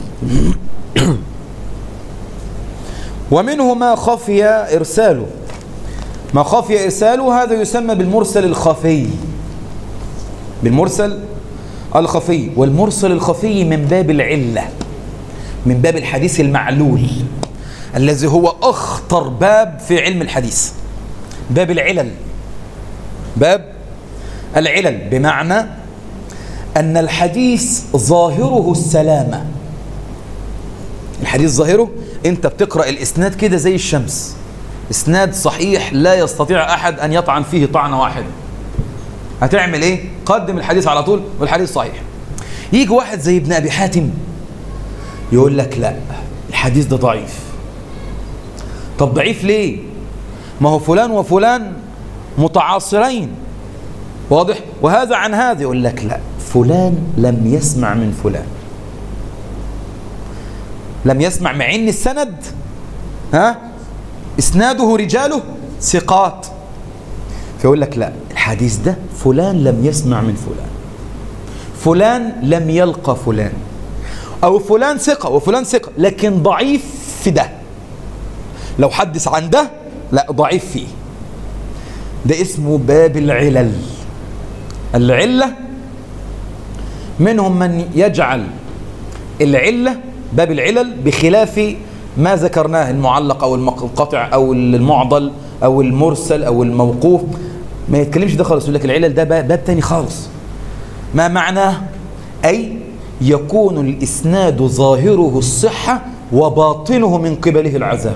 ومنه ما خفي إرساله. ما خفي إرساله هذا يسمى بالمرسل الخفي، بالمرسل الخفي. والمرسل الخفي من باب العلة، من باب الحديث المعلول الذي هو أخطر باب في علم الحديث، باب العلل. باب العلل بمعنى أن الحديث ظاهره السلامة. الحديث ظاهره، أنت بتقرأ الإسناد كده زي الشمس، إسناد صحيح لا يستطيع أحد أن يطعن فيه طعنة واحدة. هتعمل إيه؟ قدم الحديث على طول والحديث صحيح. يجي واحد زي ابن أبي حاتم يقول لك لا، الحديث ده ضعيف. طب ضعيف ليه؟ ما هو فلان وفلان متعاصرين، واضح؟ وهذا عن هذا. يقول لك لا، فلان لم يسمع من فلان، لم يسمع، مع ان السند ها اسناده رجاله ثقات. فيقول لك لا، الحديث ده فلان لم يسمع من فلان، فلان لم يلقى فلان، او فلان ثقة وفلان ثقة لكن ضعيف في ده. لو حدث عن ده لا، ضعيف فيه. ده اسمه باب العلل. العلة منهم من يجعل العلة باب العلل بخلاف ما ذكرناه، المعلق أو المنقطع أو المعضل أو المرسل أو الموقوف، ما يتكلمش ده خالص. يقول لك العلل ده باب تاني خالص. ما معناه؟ أي يكون الإسناد ظاهره الصحة وباطنه من قبله العذاب.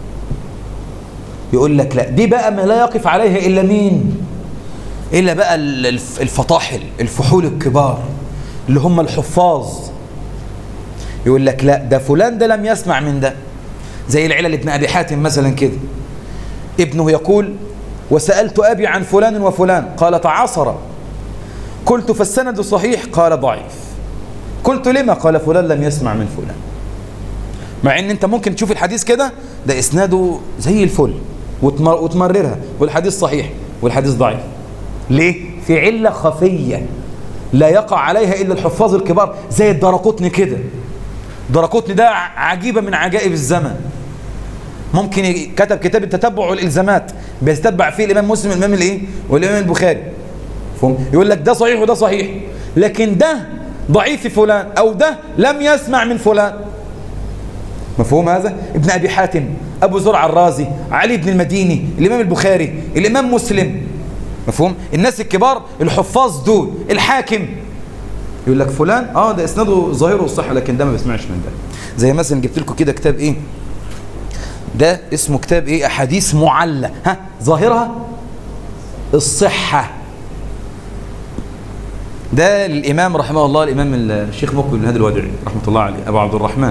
يقول لك لا، دي بقى ما لا يقف عليها إلا مين؟ إلا بقى الفطاحل، الفحول الكبار اللي هم الحفاظ. يقول لك لا، ده فلان ده لم يسمع من ده، زي العلل ابن أبي حاتم مثلا كده. ابنه يقول وسألت أبي عن فلان وفلان قال تعاصر، قلت فالسند صحيح قال ضعيف، قلت لما قال فلان لم يسمع من فلان. مع ان انت ممكن تشوف الحديث كده ده اسناده زي الفل وتمررها والحديث صحيح والحديث ضعيف. ليه؟ في علة خفية لا يقع عليها إلا الحفاظ الكبار، زي الدرقطني كده. الدرقطني ده عجيبة من عجائب الزمن. ممكن كتب كتاب التتبع والإلزامات بيستتبع فيه الإمام مسلم والإمام الإيه؟ والإمام البخاري. فهم؟ يقول لك ده صحيح وده صحيح، لكن ده ضعيف في فلان، أو ده لم يسمع من فلان. مفهوم هذا؟ ابن أبي حاتم، أبو زرع الرازي، علي بن المديني، الإمام البخاري، الإمام مسلم. مفهوم؟ الناس الكبار الحفاظ دول، الحاكم، يقول لك فلان اه ده اسناده ظاهره الصحه لكن ده ما بيسمعش من ده. زي مثلا جبت لكم كده كتاب ايه ده، اسمه كتاب ايه؟ احاديث معلة، ها ظاهرها الصحه. ده للامام رحمه الله، الامام الشيخ مقبل بن هادي الوديعي رحمه الله عليه، ابو عبد الرحمن.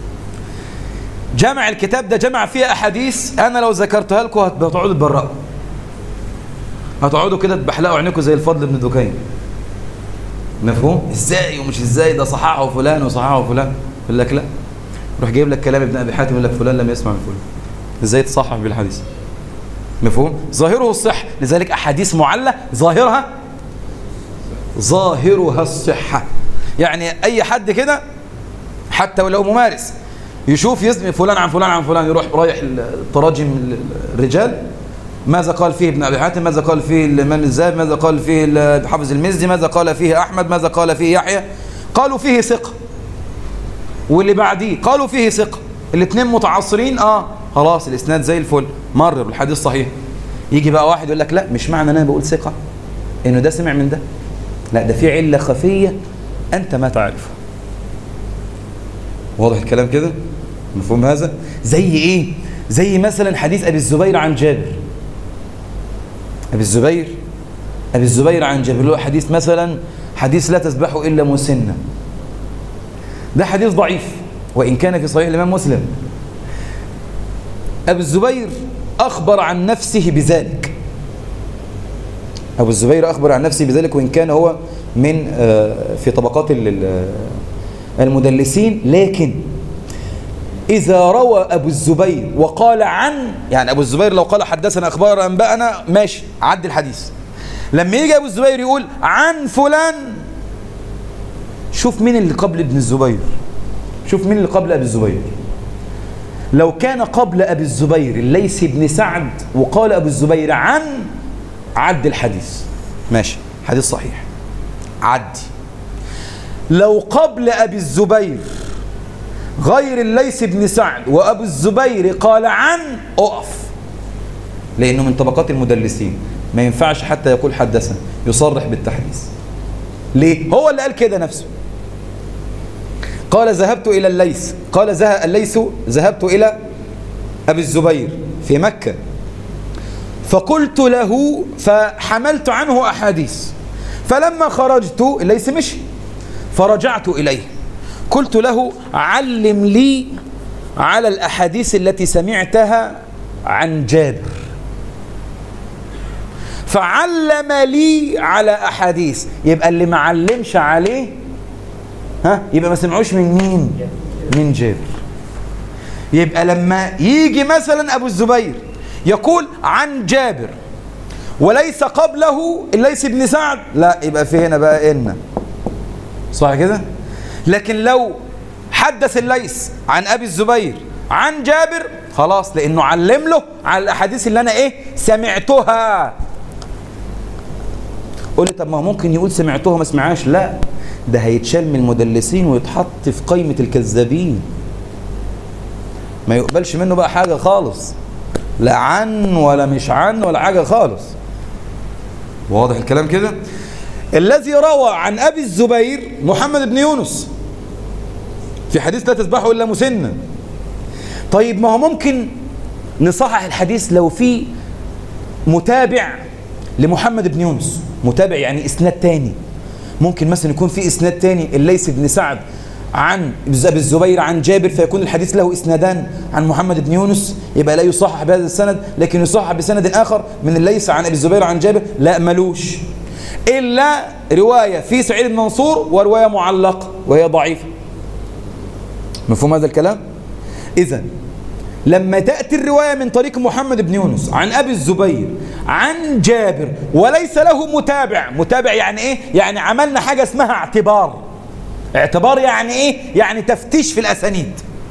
جمع الكتاب ده، جمع فيها احاديث انا لو ذكرتها لكم هتقعدوا تبرقوا، هتقعدوا كده تبحلقوا عينيكم زي الفضل بن دكين. مفهوم؟ ازاي ومش ازاي، ده صححه فلان وصححه فلان. يقول لك لا، روح جايب لك كلام ابن ابي حاتم يقول لك فلان لم يسمع من فلان. ازاي تصحح بالحديث؟ مفهوم؟ ظاهره الصحه. لذلك احاديث معلة ظاهرها ظاهرها الصحه. يعني اي حد كده حتى ولو ممارس يشوف يسمع فلان عن فلان عن فلان، يروح رايح التراجم الرجال، ماذا قال فيه ابن أبي حاتم، ماذا قال فيه الإمام الذهبي، ماذا قال فيه الحافظ المزي، ماذا قال فيه أحمد، ماذا قال فيه يحيى. قالوا فيه ثقة، واللي بعديه قالوا فيه ثقة، الاثنين متعاصرين، اه خلاص الإسناد زي الفل، مرر الحديث صحيح. يجي بقى واحد يقول لك لا، مش معنى أنا بقول ثقة إنه ده سمع من ده، لا ده في علة خفية أنت ما تعرفها. واضح الكلام كده؟ مفهوم هذا؟ زي إيه؟ زي مثلا حديث أبي الزبير عن جابر. أبي الزبير أبي الزبير عن جابر له حديث مثلا، حديث لا تذبحه إلا مسنة. ده حديث ضعيف وإن كان في صحيح الإمام مسلم. أبي الزبير أخبر عن نفسه بذلك، أبو الزبير أخبر عن نفسه بذلك وإن كان هو من في طبقات المدلسين. لكن إذا روى أبو الزبير وقال عن، يعني أبو الزبير لو قال حدثنا أخبار أنبأنا ماشي عد الحديث. لما يجي أبو الزبير يقول عن فلان، شوف مين اللي قبل ابن الزبير، شوف مين اللي قبل أبي الزبير. لو كان قبل أبي الزبير الليث بن سعد وقال أبو الزبير عن، عد الحديث ماشي، حديث صحيح عدي. لو قبل أبي الزبير غير الليث بن سعد وأبو الزبير قال عن، أقف، لأنه من طبقات المدلسين، ما ينفعش حتى يقول حدثنا، يصرح بالتحديث. ليه؟ هو اللي قال كده نفسه. قال ذهبت إلى الليث، قال ذهب الليث ذهبت إلى أبي الزبير في مكة فقلت له فحملت عنه أحاديث، فلما خرجت الليث مشي فرجعت إليه قلت له علم لي على الأحاديث التي سمعتها عن جابر، فعلم لي على أحاديث. يبقى اللي ما علمش عليه ها يبقى ما سمعوش من مين؟ من جابر. يبقى لما يجي مثلا أبو الزبير يقول عن جابر وليس قبله الليث بن سعد، لا يبقى في هنا بقى إن صح كده. لكن لو حدث الليث عن أبي الزبير عن جابر خلاص، لأنه علم له على الأحاديث اللي أنا إيه سمعتها. قول لي طب ما ممكن يقول سمعتها ما سمعهاش، لا ده هيتشال من المدلسين ويتحط في قائمة الكذابين، ما يقبلش منه بقى حاجة خالص، لا عن ولا مش عن ولا حاجة خالص. واضح الكلام كده؟ الذي روى عن أبي الزبير محمد بن يونس في حديث لا تسبحه إلا مسنة. طيب ما هو ممكن نصحح الحديث لو في متابع لمحمد بن يونس، متابع يعني إسناد تاني. ممكن مثلا يكون في إسناد تاني الليث بن سعد عن أبي الزبير عن جابر، فيكون الحديث له إسنادان عن محمد بن يونس، يبقى لا يصحح بهذا السند، لكن يصحح بسند آخر من الليث عن أبي الزبير عن جابر، لا ملوش إلا رواية في سعيد بن منصور ورواية معلقة وهي ضعيفة. مفهوم هذا الكلام؟ إذن لما تأتي الرواية من طريق محمد بن يونس عن أبي الزبير عن جابر وليس له متابع، متابع يعني إيه؟ يعني عملنا حاجة اسمها اعتبار. اعتبار يعني إيه؟ يعني تفتيش في الأسانيد.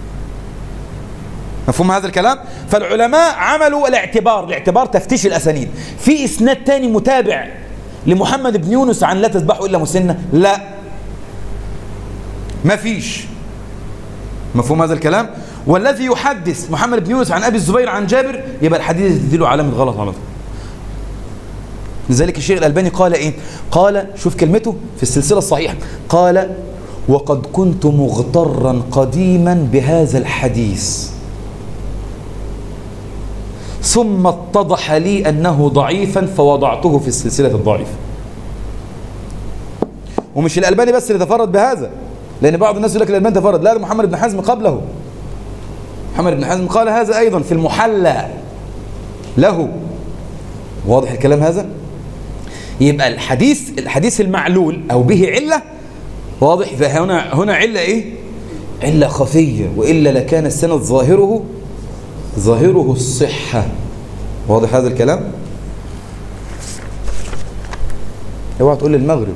مفهوم هذا الكلام؟ فالعلماء عملوا الاعتبار، الاعتبار تفتيش الأسانيد. في إسناد تاني متابع لمحمد بن يونس عن لا تسبحوا إلا مسنة؟ لا ما فيش. مفهوم هذا الكلام؟ والذي يحدث محمد بن يونس عن أبي الزبير عن جابر يبقى الحديث يديله علامة غلط على طول. لذلك الشيخ الألباني قال إيه؟ قال شوف كلمته في السلسلة الصحيحة، قال وقد كنت مغترا قديما بهذا الحديث ثم اتضح لي أنه ضعيفا فوضعته في السلسلة الضعيفة. ومش الألباني بس اللي تفرد بهذا، لأن بعض الناس يقول لك الألباني تفرد، لا محمد بن حزم قبله. محمد بن حزم قال هذا أيضا في المحلى له. واضح الكلام هذا؟ يبقى الحديث الحديث المعلول أو به علة واضح. فهنا هنا علة إيه؟ علة خفية، وإلا لكان السند ظاهره ظاهره الصحة. واضح هذا الكلام؟ اوعى تقول لي المغرب.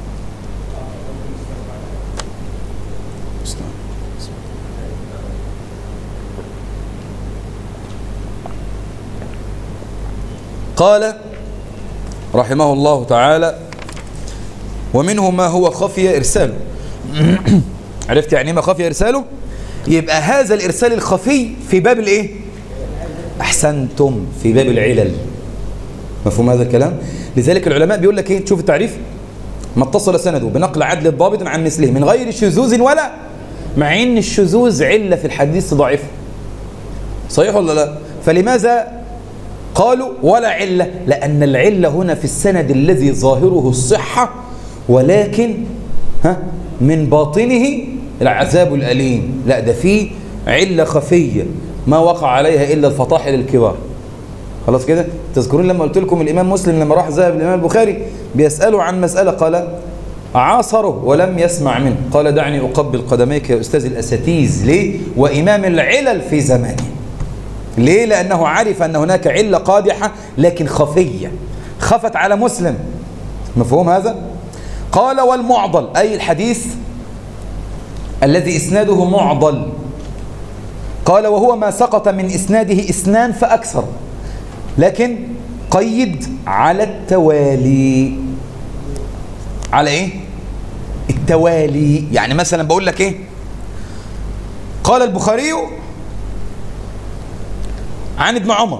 قال رحمه الله تعالى ومنه ما هو خفي إرساله. عرفت يعني ما خفي إرساله؟ يبقى هذا الإرسال الخفي في باب الإيه؟ أحسنتم، في باب العلل. مفهوم هذا الكلام؟ لذلك العلماء بيقول لك إيه؟ تشوف التعريف، ما اتصل سنده بنقل عدل الضابط عن مثله من غير شذوذ ولا، مع إن الشذوذ علة في الحديث ضعيف. صحيح ولا لا؟ فلماذا قالوا ولا علة؟ لأن العلة هنا في السند الذي ظاهره الصحة ولكن ها من باطنه العذاب الأليم. لا ده فيه علة خفية ما وقع عليها إلا الفطاحل الكبار. خلاص كده؟ تذكرون لما قلت لكم الإمام مسلم لما راح ذهب الإمام البخاري بيسأله عن مسألة، قال عاصره ولم يسمع منه، قال دعني أقبل قدميك يا أستاذ الأساتيز. ليه؟ وإمام العلل في زمانه. ليه؟ لأنه عرف أن هناك علة قادحة لكن خفية خفت على مسلم. مفهوم هذا؟ قال والمعضل أي الحديث الذي إسناده معضل. قال وهو ما سقط من إسناده إثنان فأكثر، لكن قيد على التوالي. على إيه؟ التوالي. يعني مثلا بقول لك إيه؟ قال البخاري عن ابن عمر،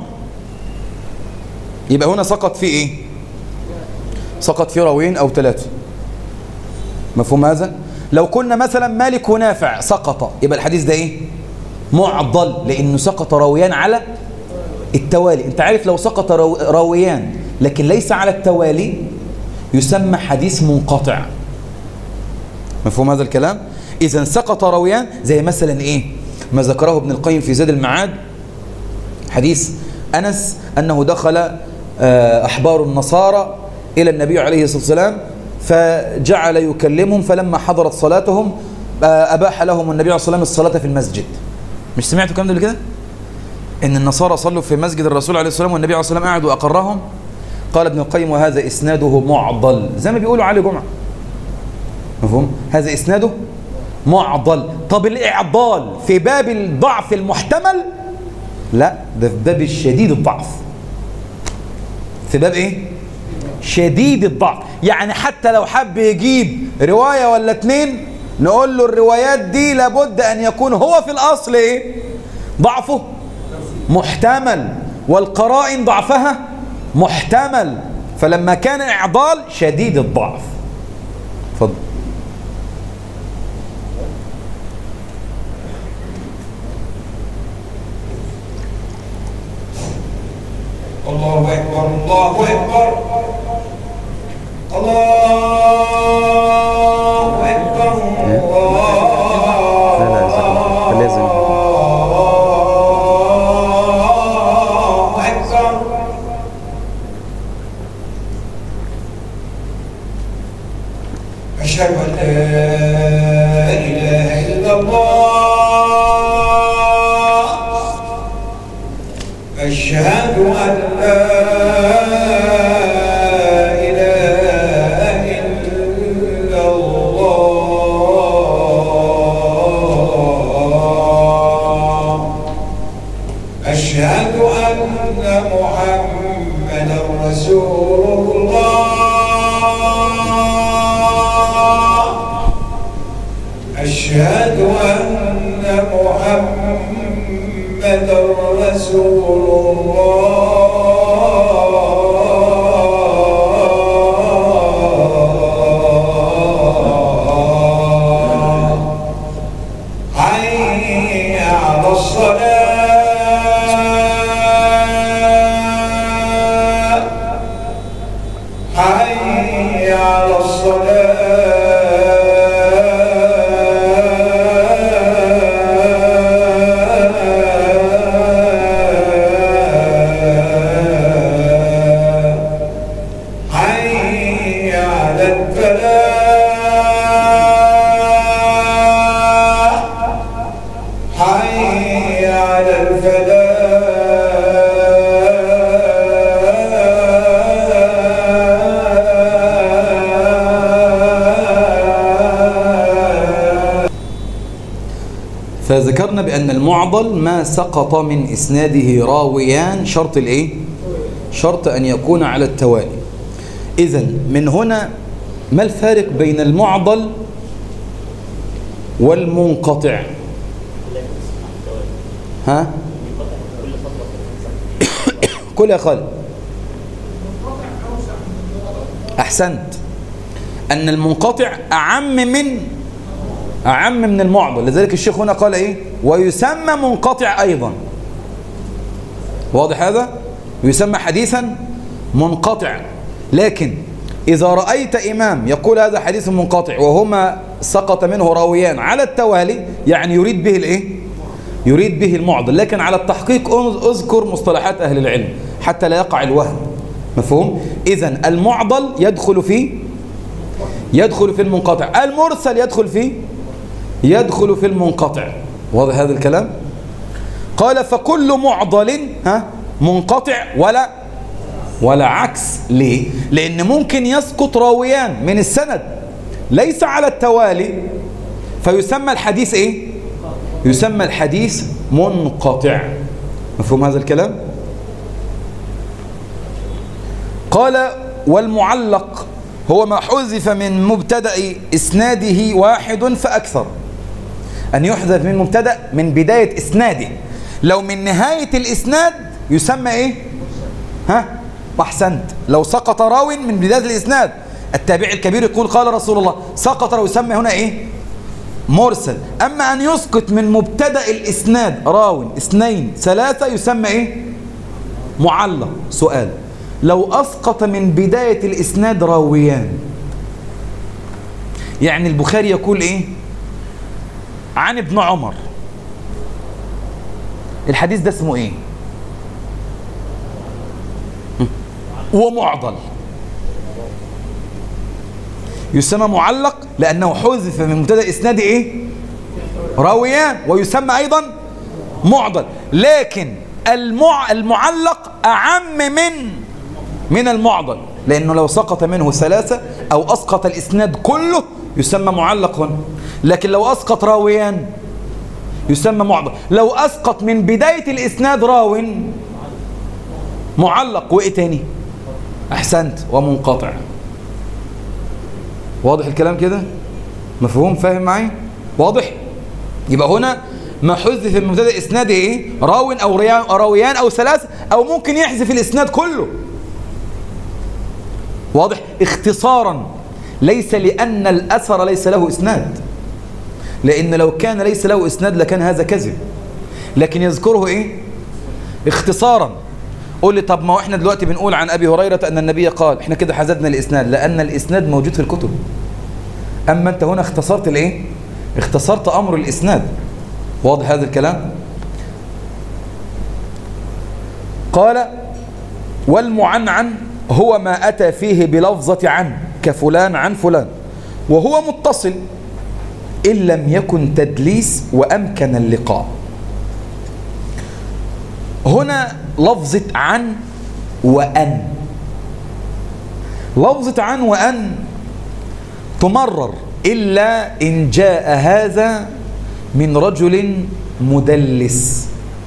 يبقى هنا سقط فيه ايه؟ سقط فيه راويين او ثلاثه. مفهوم هذا؟ لو كنا مثلا مالك ونافع سقط، يبقى الحديث ده ايه؟ معضل، لانه سقط راويان على التوالي. انت عارف لو سقط راويان لكن ليس على التوالي يسمى حديث منقطع. مفهوم هذا الكلام؟ اذا سقط راويان زي مثلا ايه؟ ما ذكره ابن القيم في زاد المعاد، حديث أنس أنه دخل أحبار النصارى إلى النبي عليه الصلاة والسلام فجعل يكلمهم، فلما حضرت صلاتهم أباح لهم النبي عليه الصلاة والسلام الصلاة في المسجد. مش سمعتوا الكلام ده كده؟ إن النصارى صلوا في مسجد الرسول عليه الصلاة والسلام والنبي عليه الصلاة والسلام قعد وأقرهم. قال ابن القيم وهذا إسناده معضل، زي ما بيقولوا علي جمعة، مفهوم؟ هذا إسناده معضل. طب الإعضال في باب الضعف المحتمل؟ لا، ده في باب الشديد الضعف. في باب إيه؟ شديد الضعف. يعني حتى لو حب يجيب رواية ولا اتنين نقول له الروايات دي لابد أن يكون هو في الأصل إيه؟ ضعفه محتمل، والقرائن ضعفها محتمل، فلما كان إعضال شديد الضعف. اتفضل. الله أكبر الله أكبر الله أكبر الله لازم أكبر. أشهد أن لا إله إلا الله، أشهد أن لا إله إلا الله، أشهد أن محمدا رسول الله، أشهد أن محمدا رسول الله. حي على الصلاة، حي على فذكرنا بأن المعضل ما سقط من إسناده راويان، شرط الإيه؟ شرط أن يكون على التوالي. إذن من هنا ما الفارق بين المعضل والمنقطع؟ ها؟ كل يا خالد. أحسنت. أن المنقطع أعم من أعم من المعضل، لذلك الشيخ هنا قال إيه؟ ويسمى منقطع أيضا. واضح هذا؟ يسمى حديثا منقطع. لكن إذا رأيت إمام يقول هذا حديث منقطع وهما سقط منه راويان على التوالي، يعني يريد به الإيه؟ يريد به المعضل. لكن على التحقيق أذكر مصطلحات أهل العلم حتى لا يقع الوهم. مفهوم؟ إذن المعضل يدخل في يدخل في المنقطع، المرسل يدخل في يدخل في المنقطع. واضح هذا الكلام؟ قال فكل معضل ها منقطع ولا ولا عكس. ليه؟ لأن ممكن يسقط راويان من السند ليس على التوالي فيسمى الحديث إيه؟ يسمى الحديث منقطع. مفهوم هذا الكلام؟ قال والمعلق هو ما حذف من مبتدأ إسناده واحد فأكثر. أن يحذف من مبتدأ من بداية إسناده، لو من نهاية الإسناد يسمى إيه؟ ها؟ أحسنت. لو سقط راو من بداية الإسناد، التابعي الكبير يقول قال رسول الله، سقط راو يسمى هنا إيه؟ مرسل. أما أن يسقط من مبتدأ الإسناد راو اثنين ثلاثة يسمى إيه؟ معلق. سؤال: لو أسقط من بداية الإسناد راويان، يعني البخاري يقول إيه؟ عن ابن عمر، الحديث ده اسمه ايه؟ ومعضل. يسمى معلق لأنه حذف من مبتدأ إسناد إيه؟ راويان. ويسمى أيضا معضل. لكن المع... المعلق أعم من من المعضل، لأنه لو سقط منه ثلاثة أو أسقط الإسناد كله يسمى معلق هنا. لكن لو أسقط راويان يسمى معضل. لو أسقط من بداية الإسناد راو معلق. وإيه تاني؟ أحسنت، ومنقطع. واضح الكلام كده؟ مفهوم؟ فاهم معي؟ واضح؟ يبقى هنا ما حذف من مبتدأ إسناده إيه؟ راو أو راويان أو ثلاثة، أو ممكن يحذف الإسناد كله. واضح؟ اختصارا، ليس لأن الأثر ليس له إسناد، لأن لو كان ليس له إسناد لكان هذا كذب، لكن يذكره إيه؟ اختصارا. قول لي طب ما احنا دلوقتي بنقول عن أبي هريرة أن النبي قال، احنا كده حزدنا الإسناد لأن الإسناد موجود في الكتب. أما أنت هنا اختصرت الإيه؟ اختصرت أمر الإسناد. واضح هذا الكلام؟ قال والمعنعن هو ما أتى فيه بلفظة عن، كفلان عن فلان، وهو متصل إن لم يكن تدليس وأمكن اللقاء. هنا لفظة عن وأن، لفظة عن وأن تمرر إلا إن جاء هذا من رجل مدلس.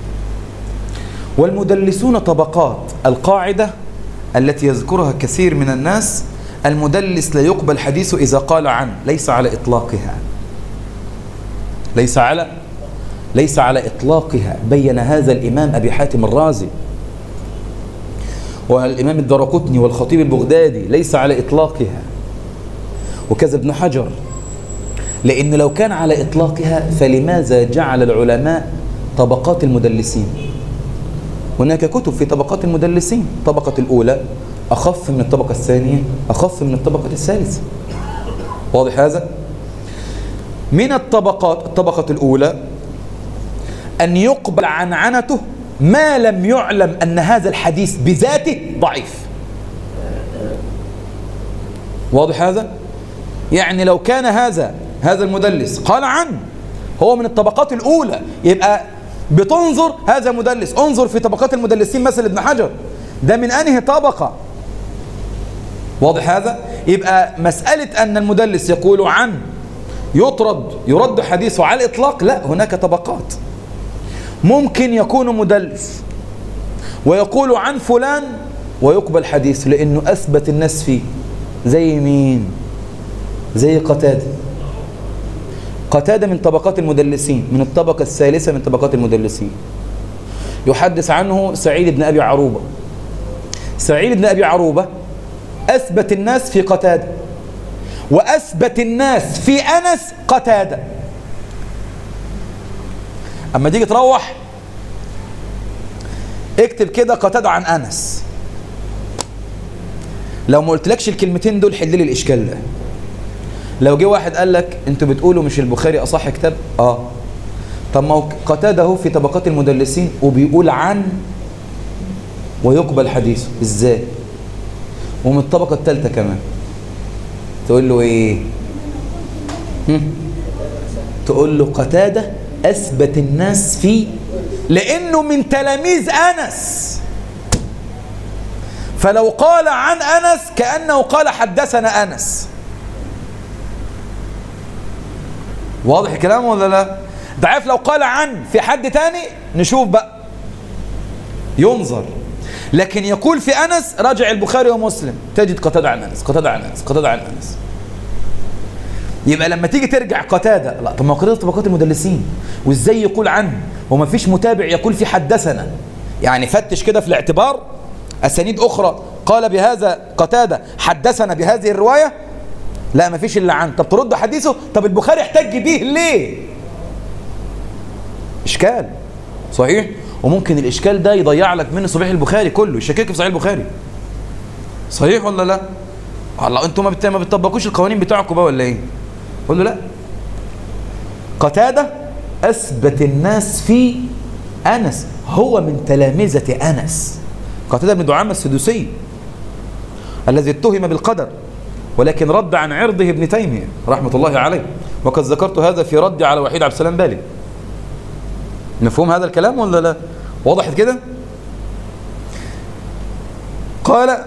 والمدلسون طبقات. القاعدة التي يذكرها كثير من الناس: المدلس لا يقبل حديثه إذا قال عن، ليس على إطلاقها، ليس على ليس على إطلاقها. بين هذا الإمام أبي حاتم الرازي والإمام الدرقطني والخطيب البغدادي، ليس على إطلاقها، وكذا ابن حجر. لأن لو كان على إطلاقها فلماذا جعل العلماء طبقات المدلسين؟ هناك كتب في طبقات المدلسين. الطبقة الأولى أخف من الطبقة الثانية، أخف من الطبقة الثالثة. واضح هذا؟ من الطبقات، الطبقة الأولى أن يقبل عنعنته ما لم يعلم أن هذا الحديث بذاته ضعيف. واضح هذا؟ يعني لو كان هذا هذا المدلس قال عن، هو من الطبقات الأولى، يبقى بتنظر هذا مدلس. انظر في طبقات المدلسين مثل ابن حجر، ده من أنهي طبقة؟ واضح هذا؟ يبقى مسألة أن المدلس يقول عن يطرد يرد حديثه على الإطلاق، لا، هناك طبقات. ممكن يكون مدلس ويقول عن فلان ويقبل حديثه لأنه أثبت الناس فيه. زي مين؟ زي قتادة. قتادة من طبقات المدلسين، من الطبقة الثالثة من طبقات المدلسين. يحدث عنه سعيد بن أبي عروبة. سعيد بن أبي عروبة أثبت الناس في قتادة، وأثبت الناس في أنس قتادة. أما تيجي تروح اكتب كده قتادة عن أنس، لو ما قلتلكش الكلمتين دول حل لي الإشكال ده. لو جه واحد قال لك انتوا بتقولوا مش البخاري أصح كتاب؟ آه. طب ما هو قتادة هو في طبقات المدلسين وبيقول عن ويقبل حديثه، إزاي؟ ومن الطبقة الثالثة كمان. تقول له إيه؟ هم؟ تقول له قتادة أثبت الناس فيه لأنه من تلاميذ أنس، فلو قال عن أنس كأنه قال حدثنا أنس. واضح الكلام ولا لا؟ ضعيف. لو قال عن في حد تاني نشوف بقى، ينظر. لكن يقول في أنس، راجع البخاري ومسلم تجد قتادة عن أنس، قتادة عن أنس، قتادة عن أنس. يبقى لما تيجي ترجع قتادة، لا طب ما قتادة طبقات المدلسين، وازاي يقول عنه وما فيش متابع يقول في حدثنا؟ يعني فتش كده في الاعتبار أسانيد أخرى قال بهذا قتادة حدثنا بهذه الرواية، لا ما فيش إلا عن. طب ترد حديثه، طب البخاري احتج به ليه؟ إشكال صحيح. وممكن الإشكال ده يضيع لك من صحيح البخاري كله، يشكك في صحيح البخاري. صحيح ولا لا؟ الله، انتوا ما ما بتطبقوش القوانين بتاعكم بقى ولا ايه؟ قول له لا، قتادة أثبت الناس في أنس هو من تلامذة أنس. قتادة بن دعامة السدوسي الذي اتهم بالقدر ولكن رد عن عرضه ابن تيمية رحمة الله عليه، وقد ذكرت هذا في رد على وحيد عبد السلام بالي. مفهوم هذا الكلام ولا لا؟ وضحت كده؟ قال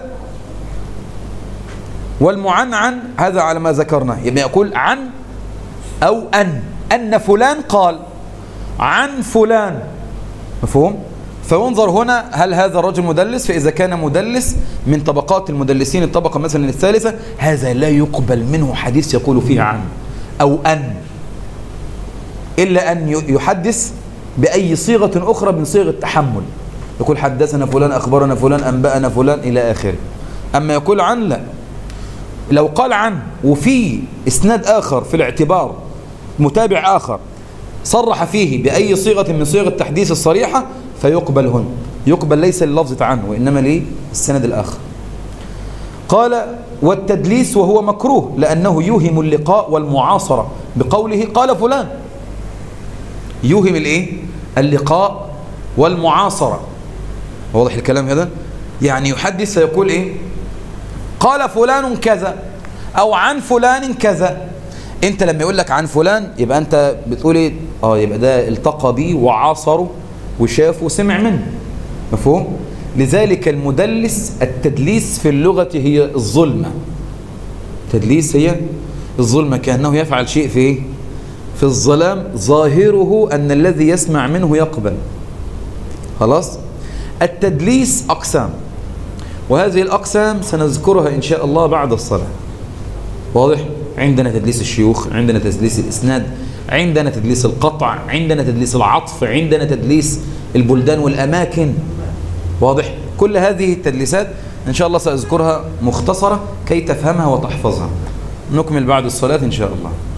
والمعنعن هذا على ما ذكرنا، يبقى يقول عن أو أن أن فلان قال عن فلان. مفهوم؟ فينظر هنا هل هذا الرجل مدلس؟ فإذا كان مدلس من طبقات المدلسين الطبقة مثلا الثالثة، هذا لا يقبل منه حديث يقول فيه عن أو أن، إلا أن يحدث بأي صيغة أخرى من صيغ التحمل، يقول حدثنا فلان أخبرنا فلان أنبأنا فلان إلى آخره. أما يقول عن لا، لو قال عن وفي إسناد آخر في الاعتبار متابع آخر صرح فيه بأي صيغة من صيغ التحديث الصريحة فيقبل هنا، يقبل ليس للفظة عنه وإنما للسند الآخر. قال والتدليس وهو مكروه لأنه يوهم اللقاء والمعاصرة بقوله قال فلان، يوهم الايه؟ اللقاء والمعاصرة. واضح الكلام هذا؟ يعني يحدث فيقول ايه؟ قال فلان كذا او عن فلان كذا. انت لما يقول لك عن فلان يبقى انت بتقول ايه؟ اه يبقى ده التقى بيه وعاصره وشافه وسمع منه. مفهوم؟ لذلك المدلس، التدليس في اللغة هي الظلمة. تدليس هي الظلمة، كأنه يفعل شيء في ايه؟ في الظلام ظاهره أن الذي يسمع منه يقبل. خلاص؟ التدليس أقسام، وهذه الأقسام سنذكرها إن شاء الله بعد الصلاة. واضح؟ عندنا تدليس الشيوخ، عندنا تدليس الإسناد، عندنا تدليس القطع، عندنا تدليس العطف، عندنا تدليس البلدان والأماكن. واضح؟ كل هذه التدليسات إن شاء الله سأذكرها مختصرة كي تفهمها وتحفظها. نكمل بعد الصلاة إن شاء الله.